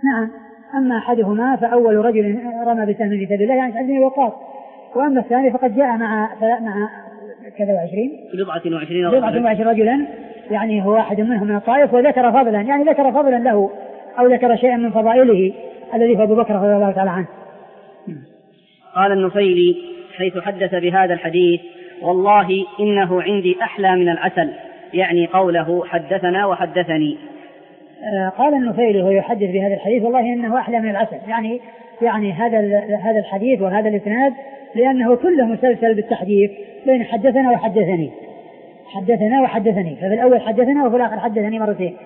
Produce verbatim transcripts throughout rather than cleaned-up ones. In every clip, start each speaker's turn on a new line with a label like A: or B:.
A: نعم. أما أحدهما فأول رجل رمى بسهم في سبيل الله يعني سعد بن وقاص، وأما الثاني فقد جاء مع مع كذا وعشرين
B: بضعة وعشرين
A: بضعة وعشرين رجلا، يعني هو واحد منهم من الطائف، وذكر فضلا يعني ذكر فضلا له أو ذكر شيئا من فضائله الذي فأبو بكر رضي الله تعالى عنه.
B: قال النفيلي حيث حدث بهذا الحديث: والله إنه عندي أحلى من العسل، يعني قوله حدثنا وحدثني.
A: آه قال النفيلي وهو يحدث بهذا الحديث: والله إنه أحلى من العسل، يعني يعني هذا هذا الحديث وهذا الإسناد لأنه كله مسلسل بالتحديث بين حدثنا وحدثني حدثنا وحدثني ففي الأول حدثنا وفي الآخر حدثني مرتين.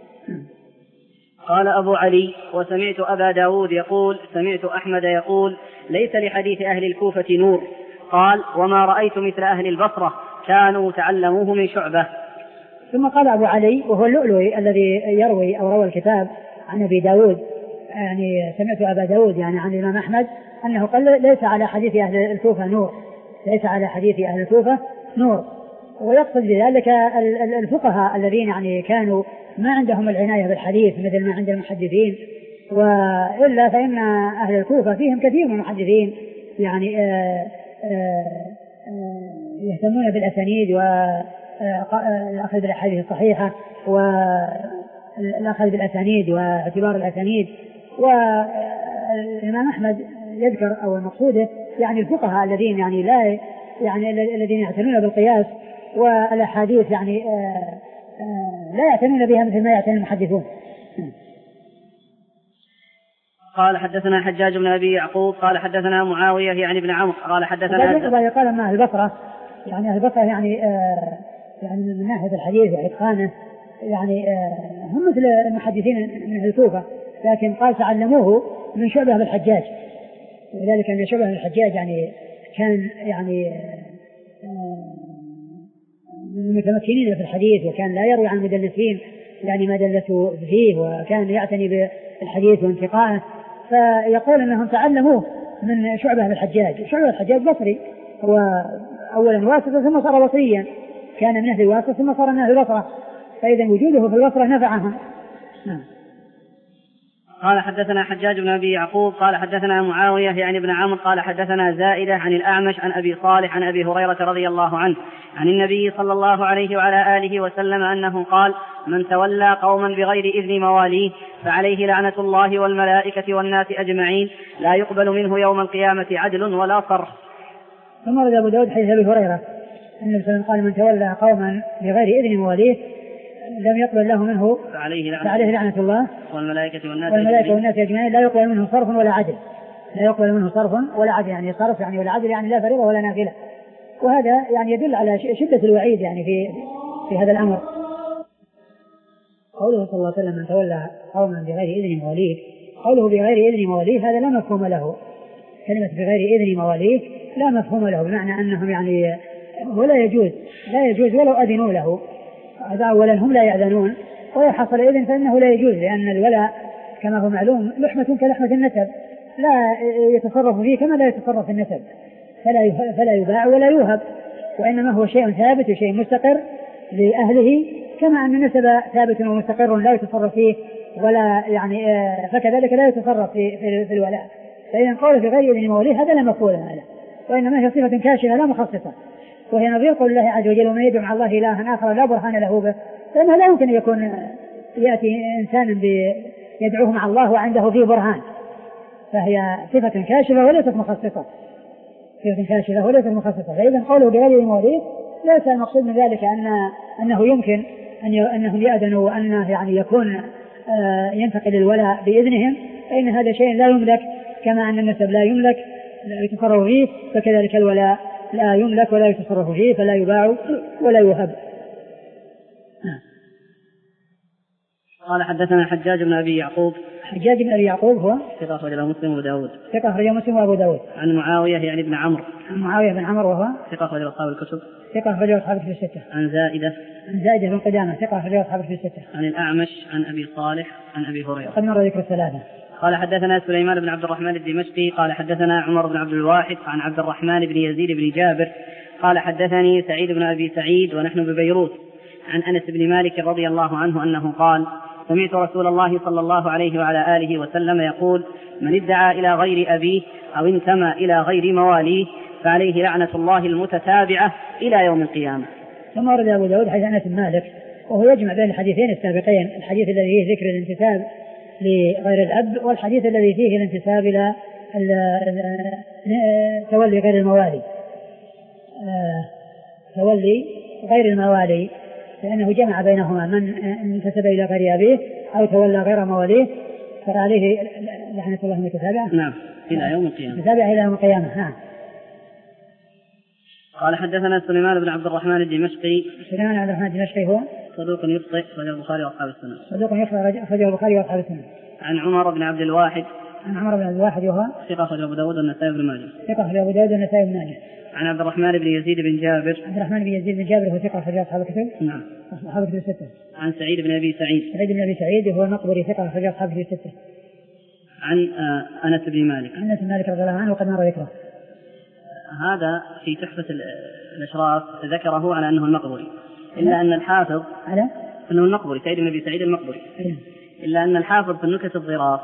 B: قال أبو علي: وسمعت أبا داود يقول سمعت أحمد يقول ليس لحديث أهل الكوفة نور. قال: وما رأيت مثل أهل البصرة كانوا تعلموه من شعبة.
A: ثم قال أبو علي وهو اللؤلؤي الذي يروي أو روى الكتاب عن أبي داود، يعني سمعت أبا داود يعني عن الإمام أحمد أنه قال ليس على حديث أهل الكوفة نور، ليس على حديث أهل الكوفة نور. ويقصد بذلك الفقهاء الذين يعني كانوا ما عندهم العناية بالحديث مثل ما عند المحدثين، وإلا فإن أهل الكوفة فيهم كثير من المحدثين يعني آآ آآ يهتمون بالأسانيد والأخذ بالأحاديث الصحيحة والأخذ بالأسانيد واعتبار الأسانيد. والإمام أحمد يذكر أو مقصوده يعني الفقهاء الذين يعني لا يعني الذين يعتنون بالقياس والأحاديث يعني آآ آآ لا يعتنون بها مثل ما يعتني المحدثون.
B: قال: حدثنا حجاج بن أبي يعقوب قال حدثنا معاوية يعني ابن عمرو قال حدثنا
A: قال ما أهل البصرة يعني أهل البصرة يعني يعني من ناحية الحديث وإتقانه يعني هم مثل المحدثين من أهل الكوفة، لكن قال تعلموه من شعبة بالحجاج، ولذلك أن شعبة بالحجاج يعني كان يعني من المتمكنين في الحديث، وكان لا يروي عن المدلسين يعني ما دلسوا فيه، وكان يعتني بالحديث وانتقائه. فيقول أنهم تعلموه من شعبة بالحجاج. شعبة الحجاج بصري، هو أولا واسطة ثم صار بصريا، كان من أهل الواسطة ثم صار من أهل البصرة، فإذا وجوده في البصرة نفعهم.
B: قال: حدثنا حجاج بن أبي يعقوب قال حدثنا معاوية يعني ابن عمرو قال حدثنا زائدة عن الأعمش عن أبي صالح عن أبي هريرة رضي الله عنه عن النبي صلى الله عليه وعلى آله وسلم أنه قال: من تولى قوما بغير إذن مواليه فعليه لعنة الله والملائكة والناس أجمعين، لا يقبل منه يوم القيامة عدل ولا صرف.
A: ثم رد أبو داود حديث أبي هريرة أن النبي صلى الله عليه وسلم قال: من تولى قوما بغير إذن مواليه لم يقبل له منه
B: فعليه لعنة,
A: فعليه لعنة الله
B: والملائكة والناس,
A: والملائكة والناس أجمعين، لا يقبل منه صرف ولا عدل. لا يقبل منه صرف ولا عدل، يعني صرف يعني ولا عدل يعني لا فريضة ولا نافلة. وهذا يعني يدل على شدة الوعيد يعني في في هذا الأمر. قوله صلى الله عليه وسلم: من تولى قوما بغير إذن مواليه، قوله بغير إذن مواليه هذا لا مفهوم له. كلمة بغير إذن مواليه لا مفهوم له، بمعنى أنهم يعني ولا يجوز لا يجوز ولو أذنوا له. هذا أولا هم لا يأذنون، وإذا حصل إذن فإنه لا يجوز، لأن الولاء كما هو معلوم لحمة كلحمة النسب، لا يتصرف فيه كما لا يتصرف في النسب، فلا فلا يباع ولا يوهب، وإنما هو شيء ثابت وشيء مستقر لأهله، كما أن النسب ثابت ومستقر لا يتصرف فيه ولا يعني فكذلك لا يتصرف في, في, في الولاء. فإذا قول في غير إذن مواليه هذا لا مفعول هذا، وإنما هي صفة كاشفة لا مخصصة، وهي نظير قول الله عز وجل: ومن يدعو مع الله إلها آخر لا برهان له به، لأنه لا يمكن يكون يأتي إنسان يدعوه مع الله وعنده فيه برهان، فهي صفة كاشفة وليست مخصصة صفة كاشفة وليست مخصصة. فإذا قوله بغير مواليه ليس المقصود من ذلك أن أنه يمكن أن أنهم يأذنوا وأنه يعني يكون ينتقل الولاء بإذنهم، فإن هذا شيء لا يملك، كما أن النسب لا يملك لا يتصرف فيه، فكذلك الولاء لا يملك ولا يتصرف فيه، فلا يباع ولا يوهب.
B: قال: حدثنا حجاج بن أبي يعقوب.
A: حجاج بن أبي يعقوب هو
B: ثقة أخرجه مسلم وأبو داود.
A: ثقة أخرجه مسلم وأبو داود.
B: عن معاوية يعني ابن عمرو.
A: عن معاوية بن عمرو وهو
B: ثقة أخرجه أصحاب الكتب.
A: ثقة أخرجه أصحاب الكتب الستة.
B: عن زائدة.
A: عن زائدة بن قدامة ثقة أخرجه أصحاب الكتب الستة.
B: عن الأعمش عن أبي صالح عن أبي هريرة.
A: قد مر ذكر الثلاثة.
B: قال: حدثنا سليمان بن عبد الرحمن الدمشقي قال حدثنا عمر بن عبد الواحد عن عبد الرحمن بن يزيد بن جابر قال حدثني سعيد بن أبي سعيد ونحن ببيروت عن أنس بن مالك رضي الله عنه أنه قال: سمعت رسول الله صلى الله عليه وعلى آله وسلم يقول: من ادعى إلى غير أبيه أو انتمى إلى غير مواليه فعليه لعنة الله المتتابعة إلى يوم القيامة.
A: ثم ورد أبو داود حديث أنس بن مالك وهو يجمع بين الحديثين السابقين، الحديث الذي فيه ذكر الانتساب لغير الأب والحديث الذي فيه الانتساب إلى تولي غير الموالي، تولي غير الموالي، لأنه جمع بينهما من انتسب إلى غير أبيه أو تولى غير مواليه فعليه لعنة الله المتتابعة.
B: نعم إلى يوم القيامة.
A: متتابعة إلى يوم القيامة. نعم.
B: قال حدثنا سليمان بن عبد الرحمن الدمشقي.
A: سليمان بن عبد الرحمن الدمشقي هو
B: صدوق يخطئ أخرجه البخاري وأصحاب السنة.
A: صدوق يخطئ أخرجه البخاري وأصحاب السنة.
B: عن عمر بن عبد الواحد.
A: عن عمر بن عبد الواحد وهو
B: ثقة أخرجه أبو داود والنسائي بن ماجه.
A: ثقة أخرجه أبو داود والنسائي بن ماجه.
B: عن عبد الرحمن بن يزيد بن جابر.
A: عبد الرحمن بن يزيد بن جابر هو ثقة أخرجه أصحاب الكتب.
B: نعم.
A: أصحاب الكتب الستة.
B: عن سعيد بن أبي سعيد.
A: سعيد بن أبي سعيد هو المقبري ثقة أخرجه أصحاب الكتب الستة.
B: عن أنس بن مالك.
A: عن أنس بن مالك رضي الله عنه وقد مر ذكره.
B: هذا في تحفة الأشراف ذكره على أنه المقبري، إلا أن الحافظ
A: على
B: أنه المقبري سعيد بن أبي سعيد المقبري، إلا أن الحافظ في النكت الظراف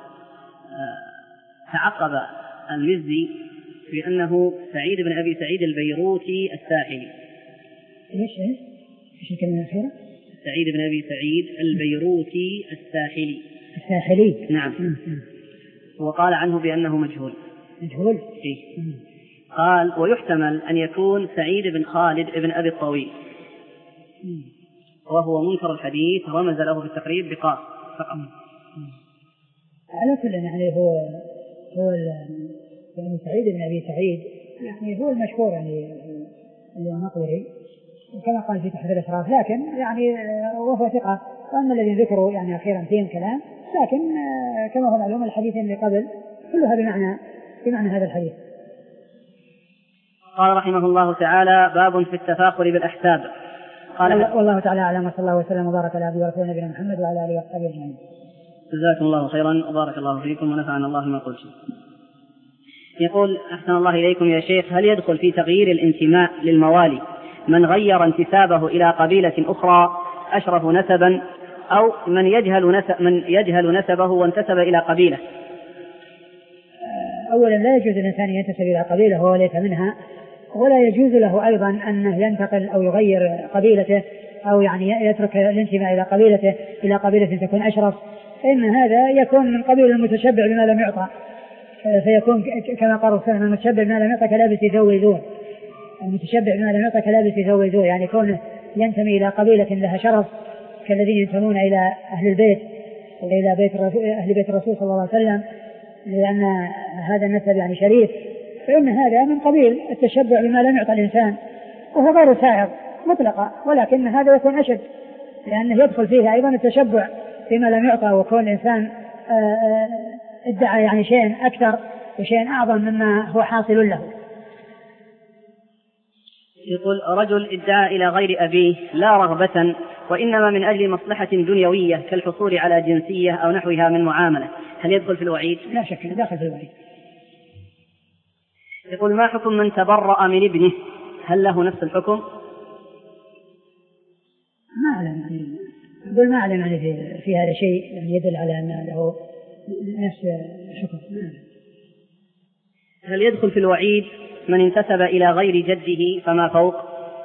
B: تعقب المزي في أنه سعيد بن أبي سعيد البيروتي الساحلي.
A: إيش إيش إيش الكلمة الأخيرة؟
B: سعيد بن أبي سعيد البيروتي الساحلي.
A: الساحلي.
B: نعم. وقال عنه بأنه مجهول.
A: مجهول؟
B: إيه. قال: ويحتمل أن يكون سعيد بن خالد بن أبي الطويل، وهو منكر الحديث رمز له في التقريب بقاف فقط.
A: على كل يعني هو هو يعني سعيد بن أبي سعيد يعني هو المشهور يعني المقبري وكما قال في تحفة الأشراف، لكن يعني وهو ثقة، وأن الذي ذكروا يعني أخيرا فيهم كلام، لكن كما هو معلوم الحديث اللي قبل كلها بمعنى بمعنى هذا الحديث.
B: قال رحمه الله تعالى: باب في التفاخر بالأحساب.
A: قال والله تعالى أعلم، وصلى الله وسلم وبارك على عبده ورسوله نبينا محمد وعلى آله وصحبه أجمعين.
B: جزاكم الله خيرا وبارك الله فيكم ونفعنا الله ما قلت. يقول: أحسن الله إليكم يا شيخ، هل يدخل في تغيير الانتماء للموالي من غير انتسابه إلى قبيلة أخرى أشرف نسبا، أو من يجهل نسب من يجهل نسبه وانتسب إلى قبيلة؟
A: أولا لا يجوز الإنسان ينتسب إلى قبيلة وهو ليس منها، ولا يجوز له أيضا أن ينتقل أو يغير قبيلته أو يعني يترك الانتماء إلى قبيلته إلى قبيلة تكون أشرف، فإن هذا يكون من قبيل المتشبع بما لم يعطى، فيكون كما قال الرسول: المتشبع بما لم يعطى كلابس ثوب زور. المتشبع بما لم يعطى كلابس ثوب زور، يعني كونه ينتمي إلى قبيلة لها شرف كالذين ينتمون إلى أهل البيت وإلى بيت أهل بيت الرسول صلى الله عليه وسلم، لأن هذا النسب يعني شريف، فإن هذا من قبيل التشبع بما لم يعطى الإنسان، وهو غير سائغ مطلقا، ولكن هذا يكون أشد لأنه يدخل فيه أيضا التشبع بما لم يعطى، وكون الإنسان ادعى يعني شيء أكثر وشيء أعظم مما هو حاصل له.
B: يقول: رجل ادعى إلى غير أبيه لا رغبة وإنما من أجل مصلحة دنيوية كالحصول على جنسية أو نحوها من معاملة، هل يدخل في الوعيد؟
A: لا شك داخل في الوعيد.
B: يقول: ما حكم من تبرأ من ابنه، هل له نفس الحكم؟
A: ما أعلم يعني أقول ما أعلم يعني في, في هذا شيء يعني يدل على أن له نفس الحكم.
B: هل يدخل في الوعيد من انتسب إلى غير جده فما فوق؟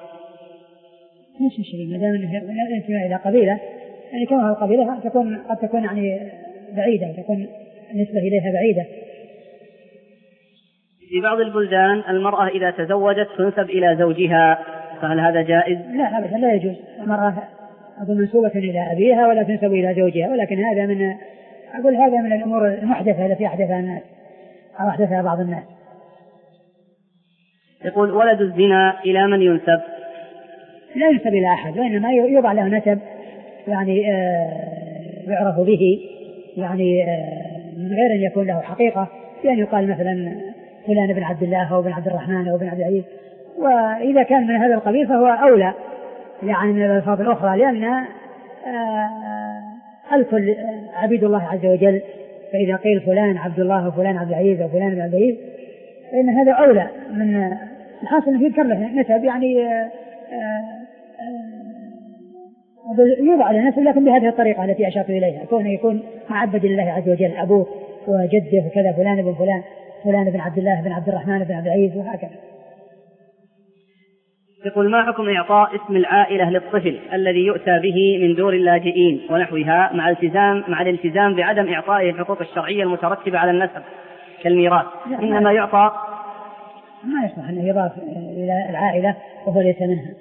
A: نفس الشيء، ما دام انتماء إلى قبيلة يعني كونها القبيلة تكون قد تكون يعني بعيدة، تكون نسبة إليها بعيدة.
B: في بعض البلدان المرأة إذا تزوجت تنسب إلى زوجها، فهل هذا جائز؟
A: لا أبدا لا يجوز. المرأة أقول منسوبة إلى أبيها ولا تنسب إلى زوجها، ولكن هذا من أقول هذا من الأمور المحدثة التي أحدثها الناس أو أحدثها بعض الناس.
B: يقول: ولد الزنا إلى من ينسب؟
A: لا ينسب إلى أحد، وإنما يوضع له نسب يعني آه يعرف به، يعني آه من غير أن يكون له حقيقة، بأن يقال مثلا فلان بن عبد الله أو بن عبد الرحمن أو بن عبد العزيز، وإذا كان من هذا القبيل فهو أولى يعني من الألفاظ الأخرى، لأن آه الكل عبيد الله عز وجل، فإذا قيل فلان عبد الله وفلان عبد العزيز أو فلان بن عبد العزيز فإن هذا أولى من الحاصل أنه يذكر له نسب يعني يوضع على نفسه لكن بهذه الطريقة التي أشرت إليها، كونه يكون معبد لله عز وجل، أبوه وجده وكذا، فلان بن فلان، فلان بن عبد الله بن عبد الرحمن بن عبد العزيز وهكذا.
B: يقول ما حكم إعطاء اسم العائلة للطفل الذي يؤتى به من دور اللاجئين ونحوها مع التزام مع الالتزام بعدم إعطائه الحقوق الشرعية المترتبة على النسب كالميراث، إنما يعطى؟
A: ما يصلح أنه يضاف إلى العائلة وهو ليس منها.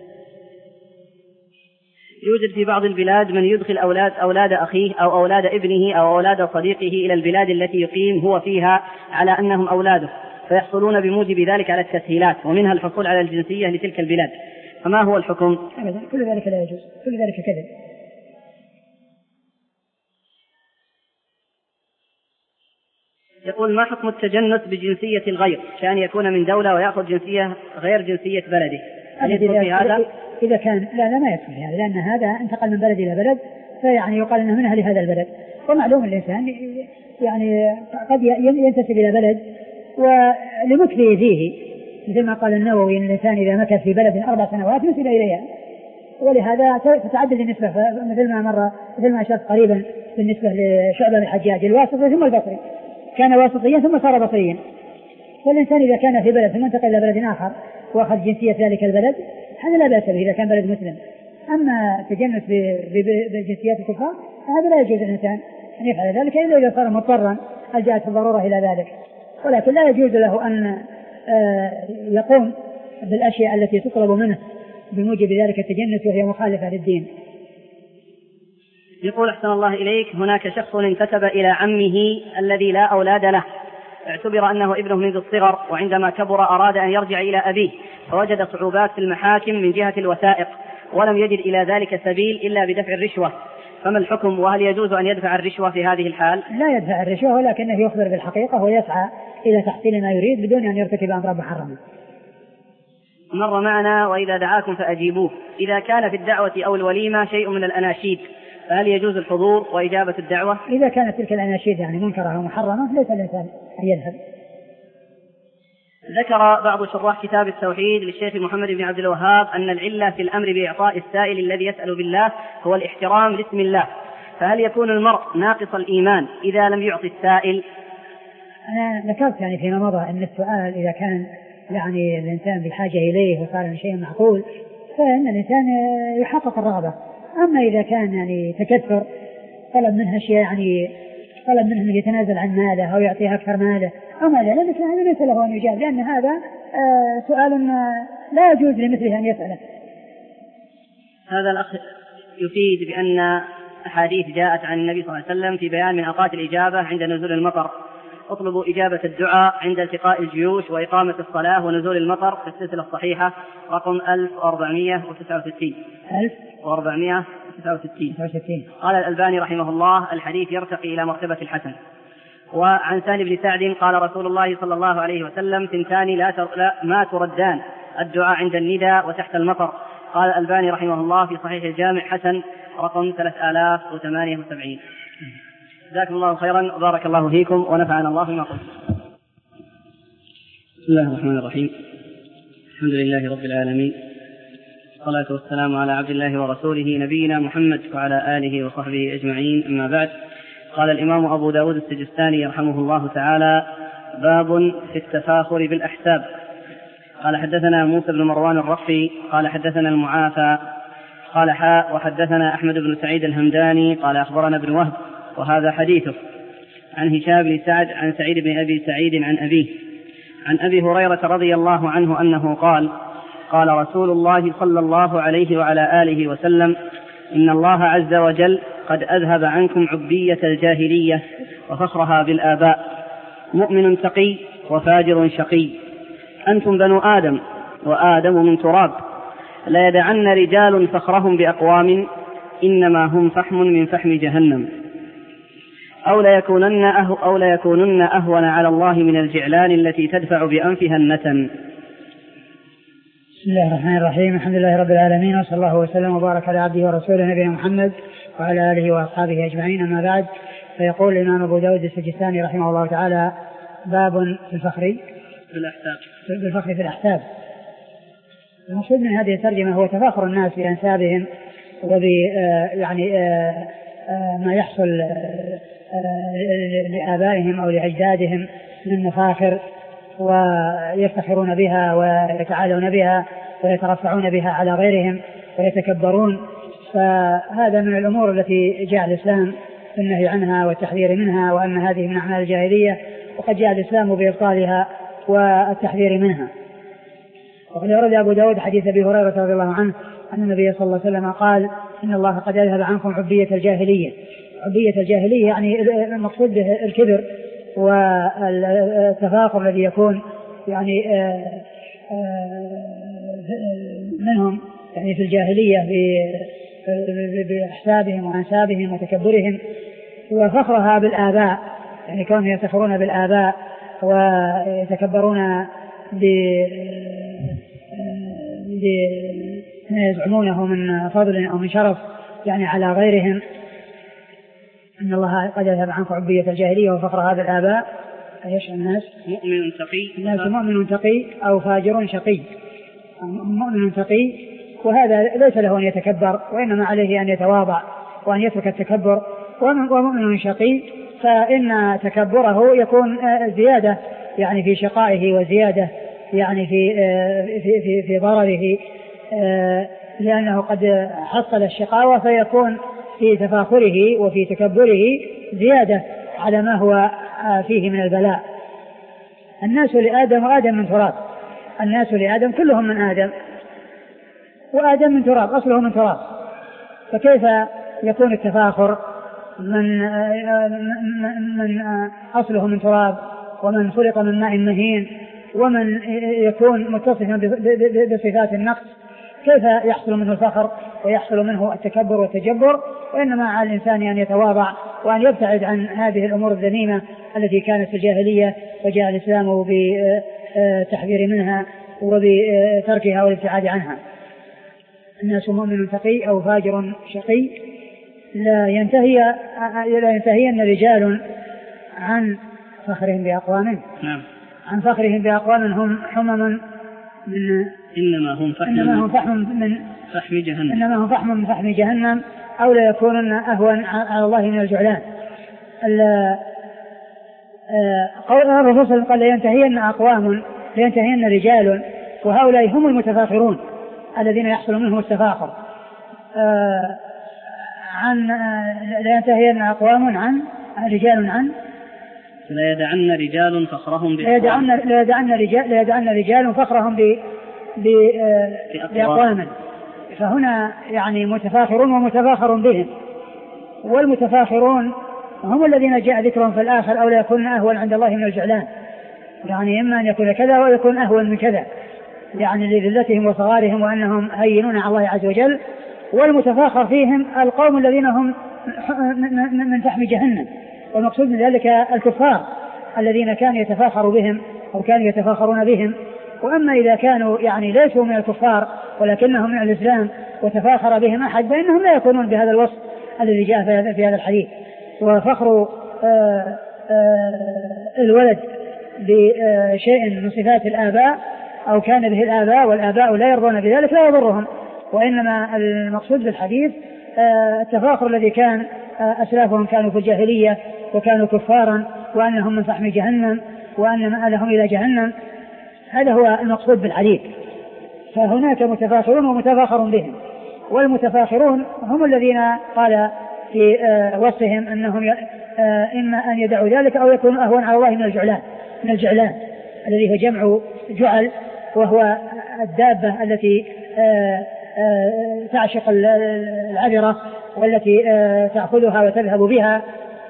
B: يوجد في بعض البلاد من يدخل أولاد, أولاد أخيه أو أولاد ابنه أو أولاد صديقه إلى البلاد التي يقيم هو فيها على أنهم أولاده، فيحصلون بموجب ذلك على التسهيلات ومنها الحصول على الجنسية لتلك البلاد، فما هو الحكم؟
A: أبدا، كل ذلك لا يجوز، كل ذلك كذب.
B: يقول ما حكم التجنس بجنسية الغير كأن يكون من دولة ويأخذ جنسية غير جنسية بلده؟ هل يدخل في هذا؟
A: إذا كان لا لا ما يدخل في هذا، لأن هذا انتقل من بلد إلى بلد، فيعني يقال أنه من أهل هذا البلد، ومعلوم الإنسان يعني قد ينتسب إلى بلد ولمكثه فيه، مثل ما قال النووي إن الإنسان إذا مكث في بلد أربع سنوات نسب إليها، ولهذا تتعدد النسبة، مثل ما مر مثل ما أشرت قريبا بالنسبة لشعبة الحجاج الواسطي ثم البصري، كان واسطيا ثم صار بصريا. فالإنسان إذا كان في بلد ثم انتقل إلى بلد آخر وأخذ جنسية ذلك البلد هذا لا بأس به إذا كان بلد مسلم. أما التجنس بجنسيات الكفار هذا لا يجوز الإنسان أن يفعل ذلك إلا إذا صار مضطرا هل جاءت الضرورة إلى ذلك، ولكن لا يجوز له أن يقوم بالأشياء التي تطلب منه بموجب ذلك التجنس وهي مخالفة للدين.
B: يقول أحسن الله إليك هناك شخص انتسب إلى عمه الذي لا أولاد له، اعتبر أنه ابنه منذ الصغر، وعندما كبر أراد أن يرجع إلى أبيه فوجد صعوبات في المحاكم من جهة الوثائق ولم يجد إلى ذلك سبيل إلا بدفع الرشوة، فما الحكم وهل يجوز أن يدفع الرشوة في هذه الحال؟
A: لا يدفع الرشوة، ولكنه يخبر بالحقيقة ويسعى إلى تحصيل ما يريد بدون أن يرتكب أمر محرم.
B: مر معنا وإذا دعاكم فأجيبوه، إذا كان في الدعوة أو الوليمة شيء من الأناشيد فهل يجوز الحضور وإجابة الدعوة؟
A: إذا كانت تلك الأناشيد يعني منكرة أو محرمة ليس الإنسان أن يذهب.
B: ذكر بعض شراح كتاب التوحيد للشيخ محمد بن عبد الوهاب أن العلة في الأمر بإعطاء السائل الذي يسأل بالله هو الاحترام لاسم الله، فهل يكون المرء ناقص الإيمان إذا لم يعطي السائل؟
A: أنا ذكرت يعني فيما مضى أن السؤال إذا كان يعني الإنسان بحاجة إليه وصار من شيء معقول فإن الإنسان يحقق الرغبة. أما إذا كان يعني تكثر طلب منها أشياء يعني طلب منه أن يتنازل عن ماله أو يعطيها أكثر ماله أو ما لا ذلك هذا ليس له أن يجاب، لأن هذا آه سؤال لا يجوز لمثله أن يسأله.
B: هذا الأخ يفيد بأن أحاديث جاءت عن النبي صلى الله عليه وسلم في بيان من أوقات الإجابة عند نزول المطر، اطلبوا إجابة الدعاء عند التقاء الجيوش وإقامة الصلاة ونزول المطر في السلسلة الصحيحة رقم ألف وأربعمائة وتسعة وستين. ألف وأربعمائة وتسعة وستين. قال الألباني رحمه الله الحديث يرتقي إلى مرتبة الحسن. وعن سهل بن سعد قال رسول الله صلى الله عليه وسلم ثنتان لا, تر... لا ما تردان الدعاء عند النداء وتحت المطر. قال الألباني رحمه الله في صحيح الجامع حسن رقم ثلاثة آلاف وثمانية وسبعين. جزاكم الله خيرا وبارك الله فيكم ونفعنا الله بما قلت. بسم الله الرحمن الرحيم، الحمد لله رب العالمين، والصلاة والسلام على عبد الله ورسوله نبينا محمد وعلى آله وصحبه أجمعين، أما بعد. قال الإمام أبو داود السجستاني رحمه الله تعالى: باب في التفاخر بالأحساب. قال حدثنا موسى بن مروان الرقي قال حدثنا المعافى قال حاء وحدثنا أحمد بن سعيد الهمداني قال أخبرنا ابن وهب وهذا حديثه عن هشام بن سعد عن سعيد بن أبي سعيد عن أبيه عن أبي هريرة رضي الله عنه أنه قال: قال رسول الله صلى الله عليه وعلى آله وسلم: إن الله عز وجل قد أذهب عنكم عبية الجاهلية وفخرها بالآباء، مؤمن تقي وفاجر شقي، أنتم بنو آدم وآدم من تراب، لا يدعن رجال فخرهم بأقوام إنما هم فحم من فحم جهنم، أو ليكونن, أهو أو ليكونن أهون على الله من الجعلان التي تدفع بأنفها النتن.
A: بسم الله الرحمن الرحيم، الحمد لله رب العالمين، وصلى الله وسلم وبارك على عبده ورسوله نبينا محمد وعلى آله وأصحابه أجمعين، أما بعد. فيقول الإمام أبو داود السجستاني رحمه الله تعالى: باب في الفخر
B: في الأحساب.
A: بالفخر في الأحساب. المقصود من هذه الترجمة هو تفاخر الناس بأنسابهم وب يعني ما يحصل لآبائهم أو لأجدادهم من مفاخر ويفتخرون بها ويتعالون بها ويترفعون بها على غيرهم ويتكبرون. فهذا من الأمور التي جاء الإسلام بالنهي عنها والتحذير منها، وأن هذه من أعمال الجاهلية، وقد جاء الإسلام بإبطالها والتحذير منها. وقد ورد أبو داود حديث أبي هريرة رضي الله عنه أن النبي صلى الله عليه وسلم قال إن الله قد أذهب عنكم عبية الجاهلية. عبية الجاهلية يعني المقصود به الكبر والتفاخر الذي يكون يعني منهم يعني في الجاهلية بأحسابهم وأنسابهم وتكبرهم، وفخرها بالآباء، يعني كونهم يفتخرون بالآباء ويتكبرون بما يزعمونه من فضل أو من شرف يعني على غيرهم. إن الله قد أذهب عنكم عبية الجاهلية وفخرها بالآباء. ايش الناس؟
B: مؤمن تقي.
A: الناس مؤمن تقي أو فاجر شقي. مؤمن تقي، وهذا ليس له أن يتكبر، وإنما عليه أن يتواضع وأن يترك التكبر. ومؤمن شقي فإن تكبره يكون زيادة يعني في شقائه، وزيادة يعني في في في, في ضرره، لأنه قد حصل الشقاوة، فيكون في تفاخره وفي تكبره زيادة على ما هو فيه من البلاء. الناس لآدم وآدم من تراب. الناس لآدم كلهم من آدم، وآدم من تراب، أصله من تراب، فكيف يكون التفاخر من من أصله من تراب، ومن خلق من ماء مهين، ومن يكون متصفا بصفات النقص، كيف يحصل منه الفخر ويحصل منه التكبر والتجبر؟ وإنما على الإنسان أن يتواضع وأن يبتعد عن هذه الأمور الذميمة التي كانت في الجاهلية، وجاء الإسلام بتحذير منها وبتركها والابتعاد عنها. الناس مؤمن تقي أو فاجر شقي. لا ينتهي لا ينتهين رجال عن فخرهم بأقوام
B: نعم.
A: عن فخرهم بأقوام هم حمم من
B: إنما هم فحم
A: إنما هم فحم من
B: فحم جهنم
A: إنما هم فحم من فحم جهنم أو لا يكونن أهون على الله من الجعلان. قول الرسول قال لينتهين أقوام لينتهين رجال، وهؤلاء هم المتفاخرون الذين يحصل منهم التفاخر. عن لينتهين أقوام عن رجال عن
B: لا يدعن رجال فخرهم
A: لا يدعن لا يدعن رجال لا يدعن رجال فخرهم ب بأقوام. فهنا يعني متفاخرون ومتفاخر بهم، والمتفاخرون هم الذين جاء ذكرهم في الآخر أو لا يكون أهون عند الله من الجعلان، يعني إما أن يكون كذا ويكون أهون من كذا، يعني لذلتهم وصغارهم وأنهم هينون على الله عز وجل. والمتفاخر فيهم القوم الذين هم من فحم جهنم، والمقصود من ذلك الكفار الذين كانوا يتفاخر بهم أو كانوا يتفاخرون بهم. وأما إذا كانوا يعني ليسوا من الكفار ولكنهم من الإسلام وتفاخر بهم أحد، فإنهم لا يكونون بهذا الوصف الذي جاء في هذا الحديث. وفخر آآ آآ الولد بشيء من صفات الآباء أو كان به الآباء والآباء لا يرضون بذلك لا يضرهم، وإنما المقصود بالحديث التفاخر الذي كان أسلافهم كانوا في الجاهلية وكانوا كفارا وأنهم من فحم جهنم وأن مآلهم إلى جهنم، هذا هو المقصود بالحديث. فهناك متفاخرون ومتفاخر بهم، والمتفاخرون هم الذين قال في وصفهم أنهم إما أن يدعوا ذلك أو يكونوا أهون على الله من الجعلان من الجعلان الذي هو جمع جعل، وهو الدابة التي تعشق العبرة والتي تأخذها وتذهب بها،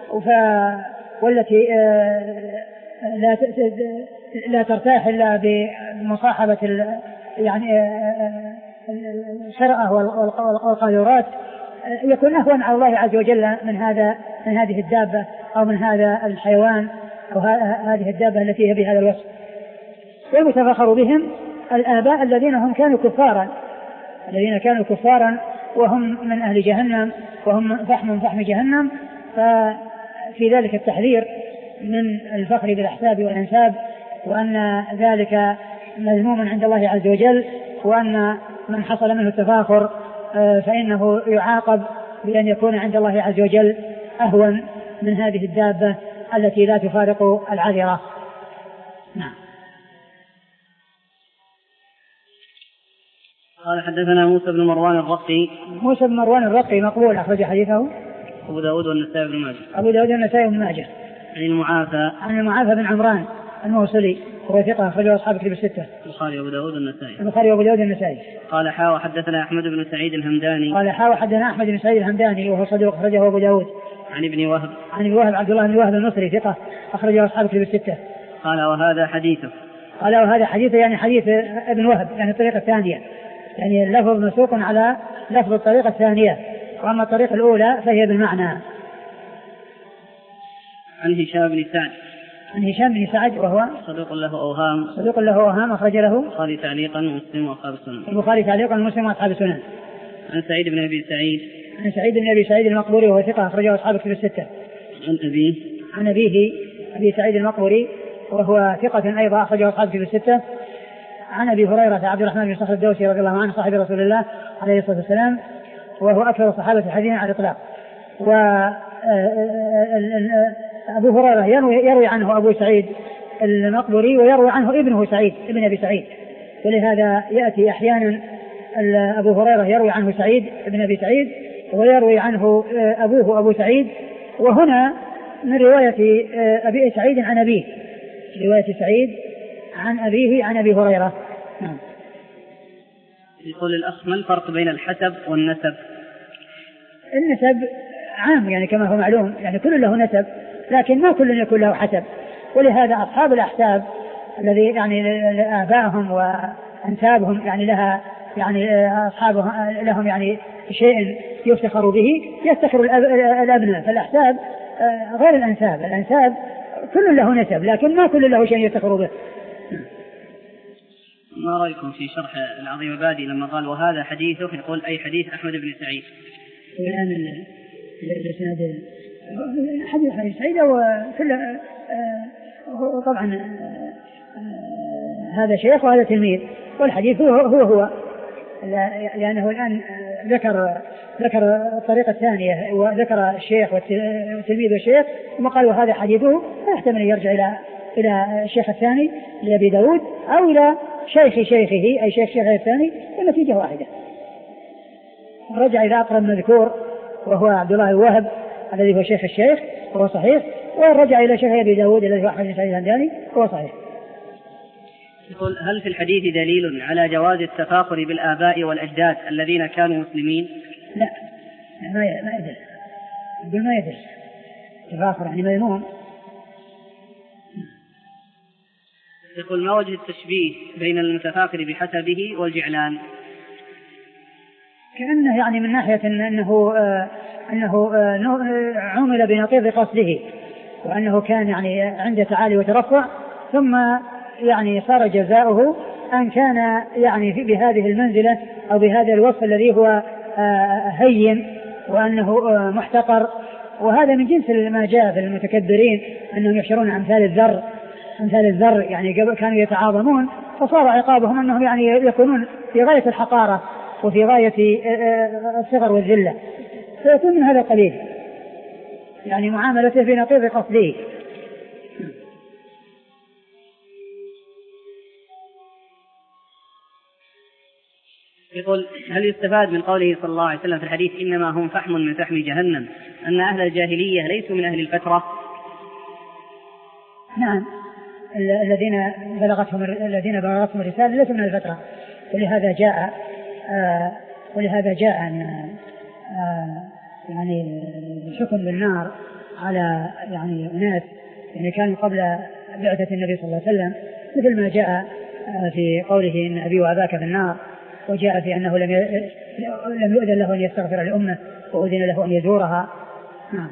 A: والتي لا لا ترتاح إلا بمصاحبة يعني الشرأة والقاذورات، يكون أهون على الله عز وجل من هذا من هذه الدابة أو من هذا الحيوان أو هذه الدابة التي هي بهذا الوصف. والمتفاخر بهم الآباء الذين هم كانوا كفارا الذين كانوا كفارا وهم من أهل جهنم وهم فحم من فحم جهنم. ففي ذلك التحذير من الفخر بالأحساب والأنساب، وأن ذلك مذموم عند الله عز وجل، وأن من حصل منه التفاخر فإنه يعاقب بأن يكون عند الله عز وجل أهون من هذه الدابة التي لا تفارق العذرة. نعم.
B: قال حدثنا موسى بن مروان الرقي.
A: موسى بن مروان الرقي مقبول أخرج حديثه
B: أبو داود والنسائي بن ماجه.
A: أبو داود والنسائي بن ماجه.
B: عن المعافى.
A: عن المعافى بن عمران الموصلي وهو ثقة أخرجه أصحاب الكتب الستة.
B: البخاري وأبو داود والنسائي.
A: البخاري وأبو داود والنسائي.
B: قال حا وحدثنا أحمد بن سعيد الهمداني.
A: قال حا وحدثنا أحمد بن سعيد الهمداني وهو صدوق أخرجه أبو داود.
B: عن ابن وهب.
A: عن ابن وهب عبد الله بن وهب المصري ثقة أخرجه أصحاب الكتب الستة.
B: قال وهذا حديثه.
A: قال وهذا حديثه يعني حديث ابن وهب يعني الطريقة الثانية، يعني اللفظ مسوق على لفظ الطريقة الثانية، وأما الطريقة الأولى فهي بالمعنى.
B: عن هشام بن سعد.
A: عن هشام بن سعد وهو
B: صدوق له أوهام.
A: صدوق له أوهام أخرج له
B: البخاري تعليقا ومسلم وأصحاب السنن.
A: البخاري تعليقا ومسلم وأصحاب السنن.
B: عن سعيد بن أبي سعيد.
A: عن سعيد بن أبي سعيد المقبوري وهو ثقة أخرجه أصحاب الكتب الستة.
B: عن أبيه.
A: عن أبيه أبي سعيد المقبوري وهو ثقة أيضا أخرجه أصحاب الكتب الستة. عن أبي هريرة عبد الرحمن بن صخر الدوسي رضي الله عنه صاحب رسول الله عليه الصلاة والسلام، وهو أكثر الصحابة حديثا على الإطلاق. و أبو هريرة يروي عنه أبو سعيد المقبوري ويروي عنه ابنه سعيد ابن أبي سعيد، ولهذا يأتي أحيانا أبو هريرة يروي عنه سعيد ابن أبي سعيد ويروي عنه أبوه أبو سعيد، وهنا من رواية أبي سعيد عن أبيه، رواية سعيد عن أبيه عن أبي هريرة.
B: يقول الأخ ما الفرق بين الحسب والنسب؟
A: النسب عام يعني كما هو معلوم، يعني كل له نسب لكن ما كل يكون له حسب، ولهذا أصحاب الأحساب الذي يعني آبائهم وأنسابهم يعني لها يعني أصحابهم لهم يعني شيء يفتخر به يفتخر الأبناء، فالأحساب غير الأنساب، الأنساب كل له نسب لكن ما كل له شيء يفتخر به.
B: ما رأيكم في شرح العظيم البادي لما قال وهذا حديثه، يقول أي حديث أحمد بن سعيد؟
A: الآن الإسناد حديث حديث سعيد وكل طبعا هذا شيخ وهذا تلميذ، والحديث هو هو, هو لأنه الآن ذكر ذكر الطريقة الثانية وذكر الشيخ والتلميذ والشيخ ثم قال وهذا حديثه، فيحتمل أن يرجع إلى إلى الشيخ الثاني لأبي داود أو إلى شيخ شيخه أي شيخ شيخه الثاني، والنتيجة واحدة. رجع إلى أقرب مذكور وهو عبد الله الوهب الذي هو شيخ الشيخ وهو صحيح، ورجع إلى شيخ أبي داود الذي هو أحمد بن سعيد الهمداني وهو صحيح.
B: يقول هل في الحديث دليل على جواز التفاخر بالآباء والأجداد الذين كانوا مسلمين؟
A: لا ما ما يدل يقول ما يدل تفاخر يعني مذموم.
B: يقول ما وجه التشبيه بين المتفاخر بحسبه والجعلان؟
A: كأنه يعني من ناحية أنه آه أنه آه عمل بنقيض قصده، وأنه كان يعني عنده تعالي وترفع، ثم يعني صار جزاؤه أن كان يعني بهذه المنزلة أو بهذا الوصف الذي هو آه هين وأنه آه محتقر، وهذا من جنس ما جاء في المتكبرين أنهم يحشرون أمثال الذر أمثال الذر يعني كانوا يتعاظمون، فصار عقابهم أنهم يعني يكونون في غاية الحقارة وفي غاية الصغر والذلة، فيكون من هذا القبيل يعني معاملته في نقيض قصده.
B: يقول هل يستفاد من قوله صلى الله عليه وسلم في الحديث إنما هم فحم من فحم جهنم أن أهل الجاهلية ليسوا من أهل الفترة؟
A: نعم، الذين بلغتهم الذين بلغتهم الرسالة ليسوا من الفترة، ولهذا جاء آه ولهذا جاء أن آه يعني الحكم بالنار على يعني أناس يعني كانوا قبل بعثة النبي صلى الله عليه وسلم، مثل ما جاء آه في قوله إن أبي وأباك في النار، وجاء في أنه لم لم يؤذن له أن يستغفر لأمه وأذن له أن يزورها. نعم.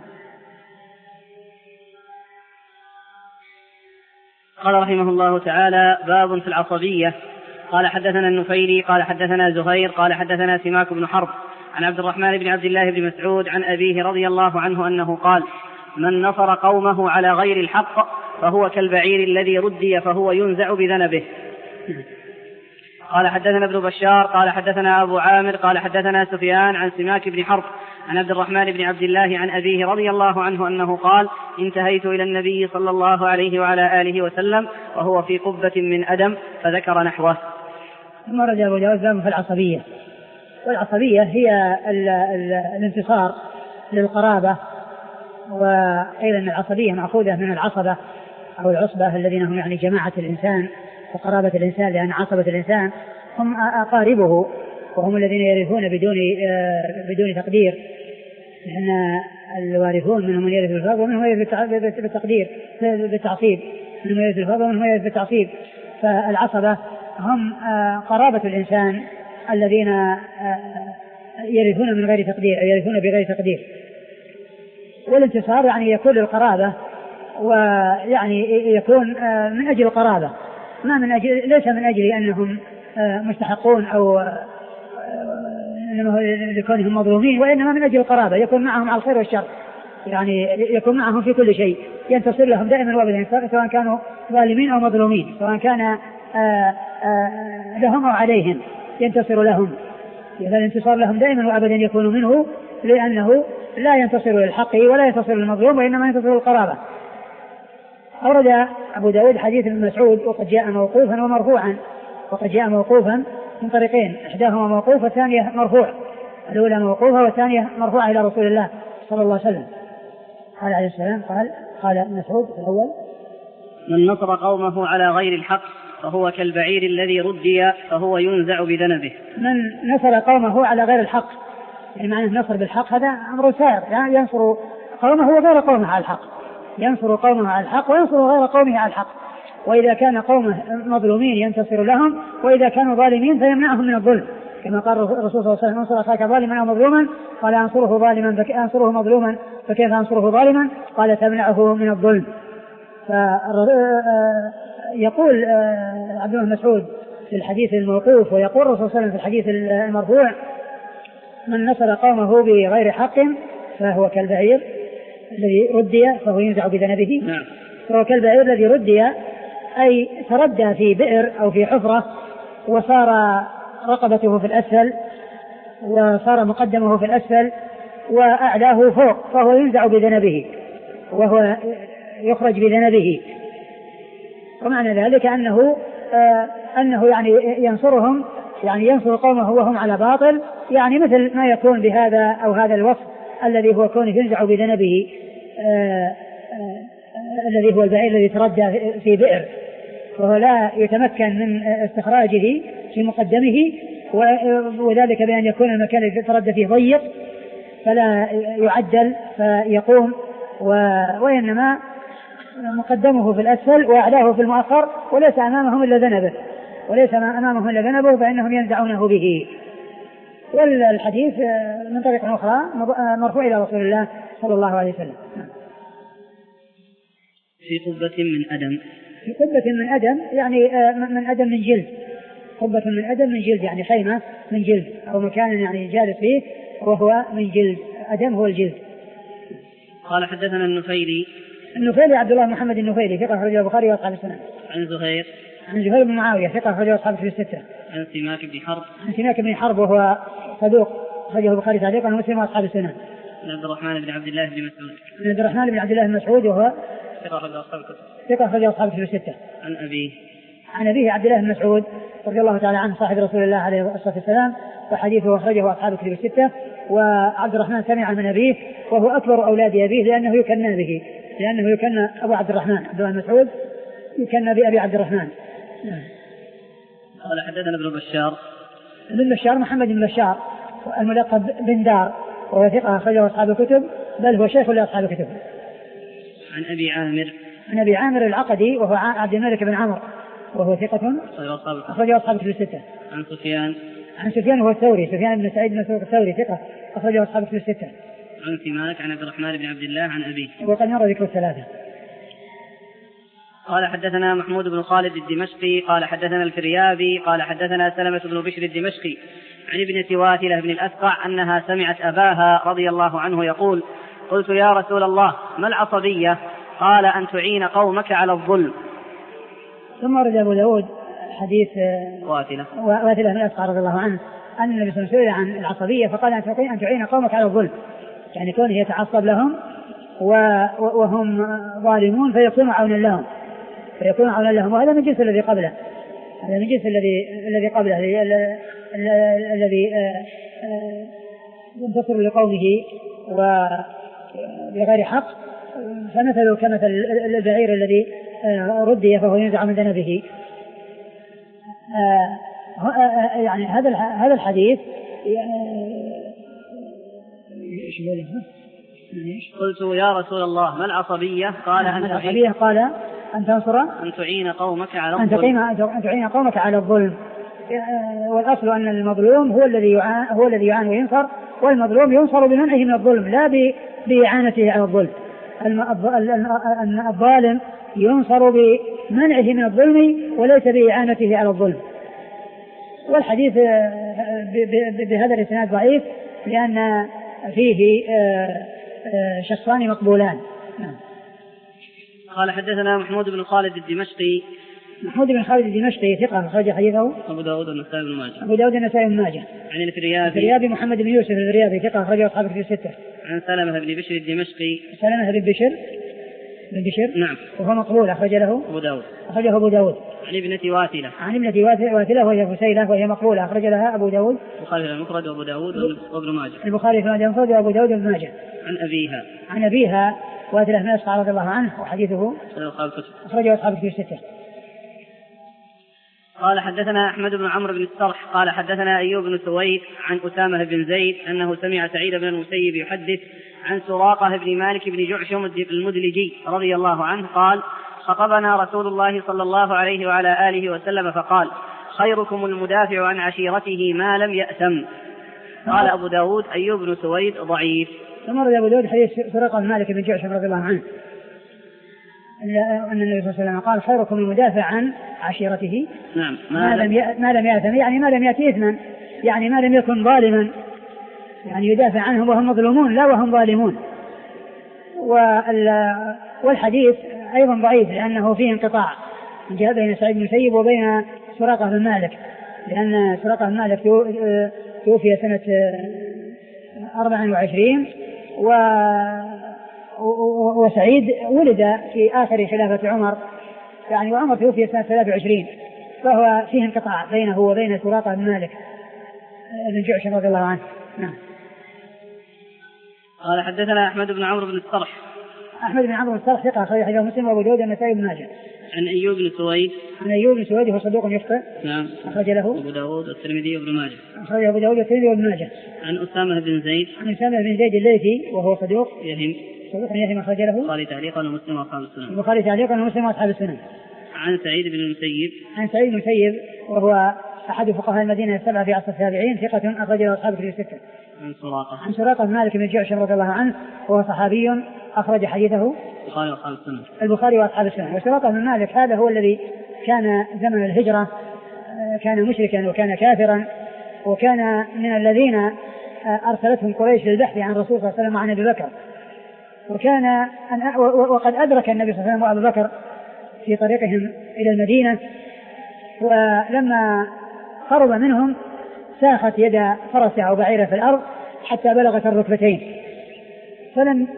B: قال رحمه الله تعالى باب في العصبية. قال حدثنا النفيلي قال حدثنا زهير قال حدثنا سماك بن حرب عن عبد الرحمن بن عبد الله بن مسعود عن أبيه رضي الله عنه أنه قال من نصر قومه على غير الحق فهو كالبعير الذي ردي فهو ينزع بذنبه. قال حدثنا ابن بشار قال حدثنا أبو عامر قال حدثنا سفيان عن سماك بن حرب عن عبد الرحمن بن عبد الله عن أبيه رضي الله عنه أنه قال انتهيت إلى النبي صلى الله عليه وعلى آله وسلم وهو في قبة من أدم فذكر نحوه.
A: ثم رجع أبو داود في العصبية، والعصبية هي ال ال الانتصار للقرابة، وقيل أن العصبية مأخوذة من العصبة أو العصبة الذين هم يعني جماعة الإنسان وقرابة الإنسان، لأن عصبة الإنسان هم أقاربه وهم الذين يرثون بدون بدون تقدير، لأن الوارثون منهم من يرث الفرض ومنهم يرث بالتقدير بالتعصيب، منهم يرث الفرض ومنهم يرث بالتعصيب. فالعصبة هم قرابة الإنسان الذين يرثون من غير تقدير أو يرثون بغير تقدير. والانتصار يعني يكون للقرابة، ويعني يكون من أجل القرابة، ما من أجل ليس من أجل أنهم مستحقون أو لكونهم مظلومين، وإنما من أجل القرابة، يكون معهم على الخير والشر، يعني يكون معهم في كل شيء، ينتصر لهم دائما وابدا سواء كانوا ظالمين أو مظلومين، سواء كان لهم أو عليهم ينتصر لهم. إذا الانتصار لهم دائما وابدا يكون منه، لأنه لا ينتصر للحق ولا ينتصر للمظلوم، وإنما ينتصر للقرابة. أورد أبو داود حديث ابن مسعود وقد جاء موقوفا ومرفوعا، وقد جاء موقوفا من طريقين، إحداهما موقوف والثانية مرفوع، الأولى موقوفة والثانية مرفوعة إلى رسول الله صلى الله عليه وسلم. قال عليه السلام قال قال ابن مسعود الأول:
B: من نصر قومه على غير الحق فهو كالبعير الذي ردي فهو ينزع بذنبه.
A: من نصر قومه على غير الحق، يعني معنى نصر بالحق هذا أمر سائر، يعني ينصر قومه وغير قومه على الحق، ينصر قومه على الحق وينصر غير قومه على الحق. وإذا كان قومه مظلومين ينتصر لهم، وإذا كانوا ظالمين فيمنعهم من الظلم، كما قال الرسول صلى الله عليه وسلم: انصر أخاك ظالما أو مظلوما، قال أنصره ظالما أنصره مظلوما فكيف أنصره ظالما، قال تمنعه من الظلم. فيقول عبد الله بن مسعود في الحديث الموقوف، ويقول الرسول صلى الله عليه وسلم في الحديث المرفوع: من نصر قومه بغير حق فهو كالبعير الذي ردي فهو ينزع بذنبه.
B: نعم.
A: فهو كالبعير الذي ردي، أي تردى في بئر أو في حفرة وصار رقبته في الأسفل وصار مقدمه في الأسفل وأعلاه فوق، فهو ينزع بذنبه وهو يخرج بذنبه. ومعنى ذلك أنه آه أنه يعني ينصرهم، يعني ينصر قومه وهم على باطل، يعني مثل ما يكون بهذا أو هذا الوصف الذي هو كونه ينزع بذنبه، آه آه الذي هو البعير الذي تردى في بئر، وهو لا يتمكن من استخراجه في مقدمه، وذلك بأن يكون المكان الذي تردى فيه ضيق فلا يعدل فيقوم، وإنما مقدمه في الأسفل وأعلاه في المؤخر، وليس أمامهم إلا ذنبه وليس أمامهم إلا ذنبه فإنهم ينزعونه به. والحديث من طريق أخرى مرفوع إلى رسول الله صلى الله عليه وسلم.
B: في قبة من أدم.
A: في قبة من أدم يعني من أدم من جلد، قبة من أدم من جلد يعني خيمة من جلد أو مكان يعني جالس فيه وهو من جلد، أدم هو الجلد.
B: قال حدثنا النفيلي.
A: النفيلي عبد الله محمد النفيلي ثقة أخرجه البخاري وأصحاب السنن.
B: عن زهير.
A: عن زهير بن معاوية ثقة أخرجه أصحاب الستة.
B: عن سماك بن حرب.
A: عن سماك بن حرب وهو صدوق أخرجه البخاري تعليقا ومسلم وأصحاب السنن.
B: عن عبد الرحمن بن عبد الله بن مسعود.
A: عن عبد الرحمن بن عبد الله بن مسعود وهو
B: ثقة أخرجه أصحاب الكتب.
A: ثقة أخرجه أصحاب الستة.
B: عن أبيه.
A: عن أبيه عبد الله بن مسعود رضي الله تعالى عنه صاحب رسول الله عليه الصلاة والسلام، وحديثه أخرجه أصحاب الكتب الستة. وعبد الرحمن سمع من أبيه وهو أكبر أولاد أبيه لأنه يكنى به، لأنه يكنى أبو عبد الرحمن عبد الله بن مسعود يكنى بأبي عبد الرحمن.
B: قال حدثنا ابن بشار.
A: ابن بشار محمد بن بشار الملقب بن دار وهو ثقة أخرجه أصحاب الكتب، بل هو شيخ لأصحاب الكتب.
B: عن أبي عامر.
A: عن أبي عامر العقدي وهو عبد الملك بن عمرو وهو ثقة أخرجه أصحاب الكتب الستة.
B: عن سفيان.
A: عن سفيان هو الثوري، سفيان بن سعيد بن مسروق الثوري ثقة أخرجه أصحاب الكتب الستة.
B: عن سماك عن عبد الرحمن بن عبد الله عن أبيه.
A: وقد مر ذكر الثلاثة.
B: قال حدثنا محمود بن خالد الدمشقي قال حدثنا الفريابي قال حدثنا سلمة بن بشر الدمشقي عن ابنة واثلة بن الأسقع أنها سمعت أباها رضي الله عنه يقول: قلت يا رسول الله ما العصبية؟ قال: أن تعين قومك على الظلم.
A: ثم رد أبو داود حديث
B: واثلة
A: واثلة بن الأسقع رضي الله عنه أن النبي صلى الله عليه وسلم عن العصبية فقال أن تعين قومك على الظلم، يعني كونه يتعصب لهم وهم ظالمون فيكون عونا لهم فيكون عونا لهم وهذا من جنس الذي قبله، هذا من جنس الذي الذي قبله الذي ينتصر لقومه وبغير حق، فمثله كمثل البعير الذي ردي فهو ينزع من ذنبه. يعني هذا هذا الحديث
B: قلت يا رسول الله ما العصبية؟ قال أن
A: العصبية قال أن تنصر
B: أن تعين قومك على
A: الظلم أن تعين قومك على الظلم. والأصل أن المظلوم هو الذي يعان هو الذي يعان وينصر، والمظلوم ينصر بمنعه من الظلم لا بإعانته على الظلم. الظالم ينصر بمنعه من الظلم وليس بإعانته على الظلم. والحديث بهذا الإسناد ضعيف لأن فيه شخصان مقبولان.
B: قال حدثنا محمود بن خالد الدمشقي.
A: محمود بن خالد الدمشقي ثقة أخرج حديثه
B: أبو داود والنسائي بن ماجه.
A: أبو داود والنسائي بن ماجه.
B: عن الفريابي.
A: الفريابي محمد بن يوسف الفريابي ثقة أخرجه أصحاب الكتب الستة.
B: عن سلمة بن بشر الدمشقي.
A: سلمة بن بشر بن بشر
B: نعم
A: وهو مقبول أخرج له
B: أبو داود
A: أخرجه أبو داود.
B: عن ابنة واثلة.
A: عن ابنة واثلة وهي فسيلة وهي مقبولة أخرج لها أبو داود
B: البخاري المفرد وأبو داود وابن ماجه.
A: البخاري المفرد وأبو داود وابن ماجه.
B: عن أبيها.
A: عن أبيها واثلة بن الأسقع رضي الله عنه وحديثه أخرجه أصحاب الكتب الستة.
B: قال حدثنا أحمد بن عمرو بن السرح قال حدثنا أيوب بن سويد عن أسامة بن زيد أنه سمع سعيد بن المسيب يحدث عن سراقة بن مالك بن جعشم المدلجي رضي الله عنه قال خطبنا رسول الله صلى الله عليه وعلى آله وسلم فقال خيركم المدافع عن عشيرته ما لم يأثم. قال أبو داود أيوب بن سويد ضعيف.
A: ثم رد أبو داود حديث سراقة بن مالك بن جعشم رضي الله عنه أن النبي صلى الله عليه وسلم قال خيركم المدافع عن عشيرته
B: نعم
A: ما لم ما لم يأثم، يعني ما لم يأتي إثما، يعني ما لم يكن ظالما، يعني يدافع عنهم وهم مظلومون لا وهم ظالمون. والحديث أيضا ضعيف لأنه فيه انقطاع جاء بين سعيد بن المسيب وبين سراقة بن مالك، لأن سراقة بن مالك توفي سنة أربع وعشرين و وسعيد ولد في آخر خلافة عمر، يعني وعمر توفي سنة ثلاث وعشرين، فهو فيه انقطاع بينه وبين سراقة بن مالك بن جعشم رضي الله عنه. نعم.
B: قال حدثنا أحمد بن عمرو بن السرح.
A: أحمد بن عمرو بن السرح ثقة أخرج حديثه مسلم وأبو داود والنسائي بن ماجه.
B: عن أيوب بن سويد.
A: عن أيوب بن سويد هو صدوق يخطئ.
B: نعم.
A: أخرج له
B: أبو داود والترمذي وابن ماجه.
A: أخرج أبو داود والترمذي وابن ماجه.
B: عن أسامة بن زيد.
A: عن أسامة بن زيد الليثي وهو صدوق
B: يهم.
A: صدوق يهم أخرج له.
B: البخاري تعليقا ومسلم وأصحاب السنن.
A: البخاري تعليقا ومسلم وأصحاب السنن.
B: عن سعيد بن المسيب.
A: عن سعيد بن المسيب وهو أحد فقهاء المدينة السبعة في عصر التابعين ثقة أخرجه أصحاب الكتب الستة.
B: عن سراقة.
A: عن سراقة بن مالك بن جعشم رضي الله عنه وهو صحابي أخرج حديثه
B: البخاري وأصحاب السنن.
A: البخاري وأصحاب السنن. وسراقة بن مالك هذا هو الذي كان زمن الهجرة كان مشركا وكان كافرا، وكان من الذين أرسلتهم قريش للبحث عن الرسول صلى الله عليه وسلم وعن أبي بكر، وكان وقد أدرك النبي صلى الله عليه وسلم وأبي بكر في طريقهم إلى المدينة، ولما قرب منهم ساخت يد فرسه أو بعيره في الأرض حتى بلغت الركبتين، فلم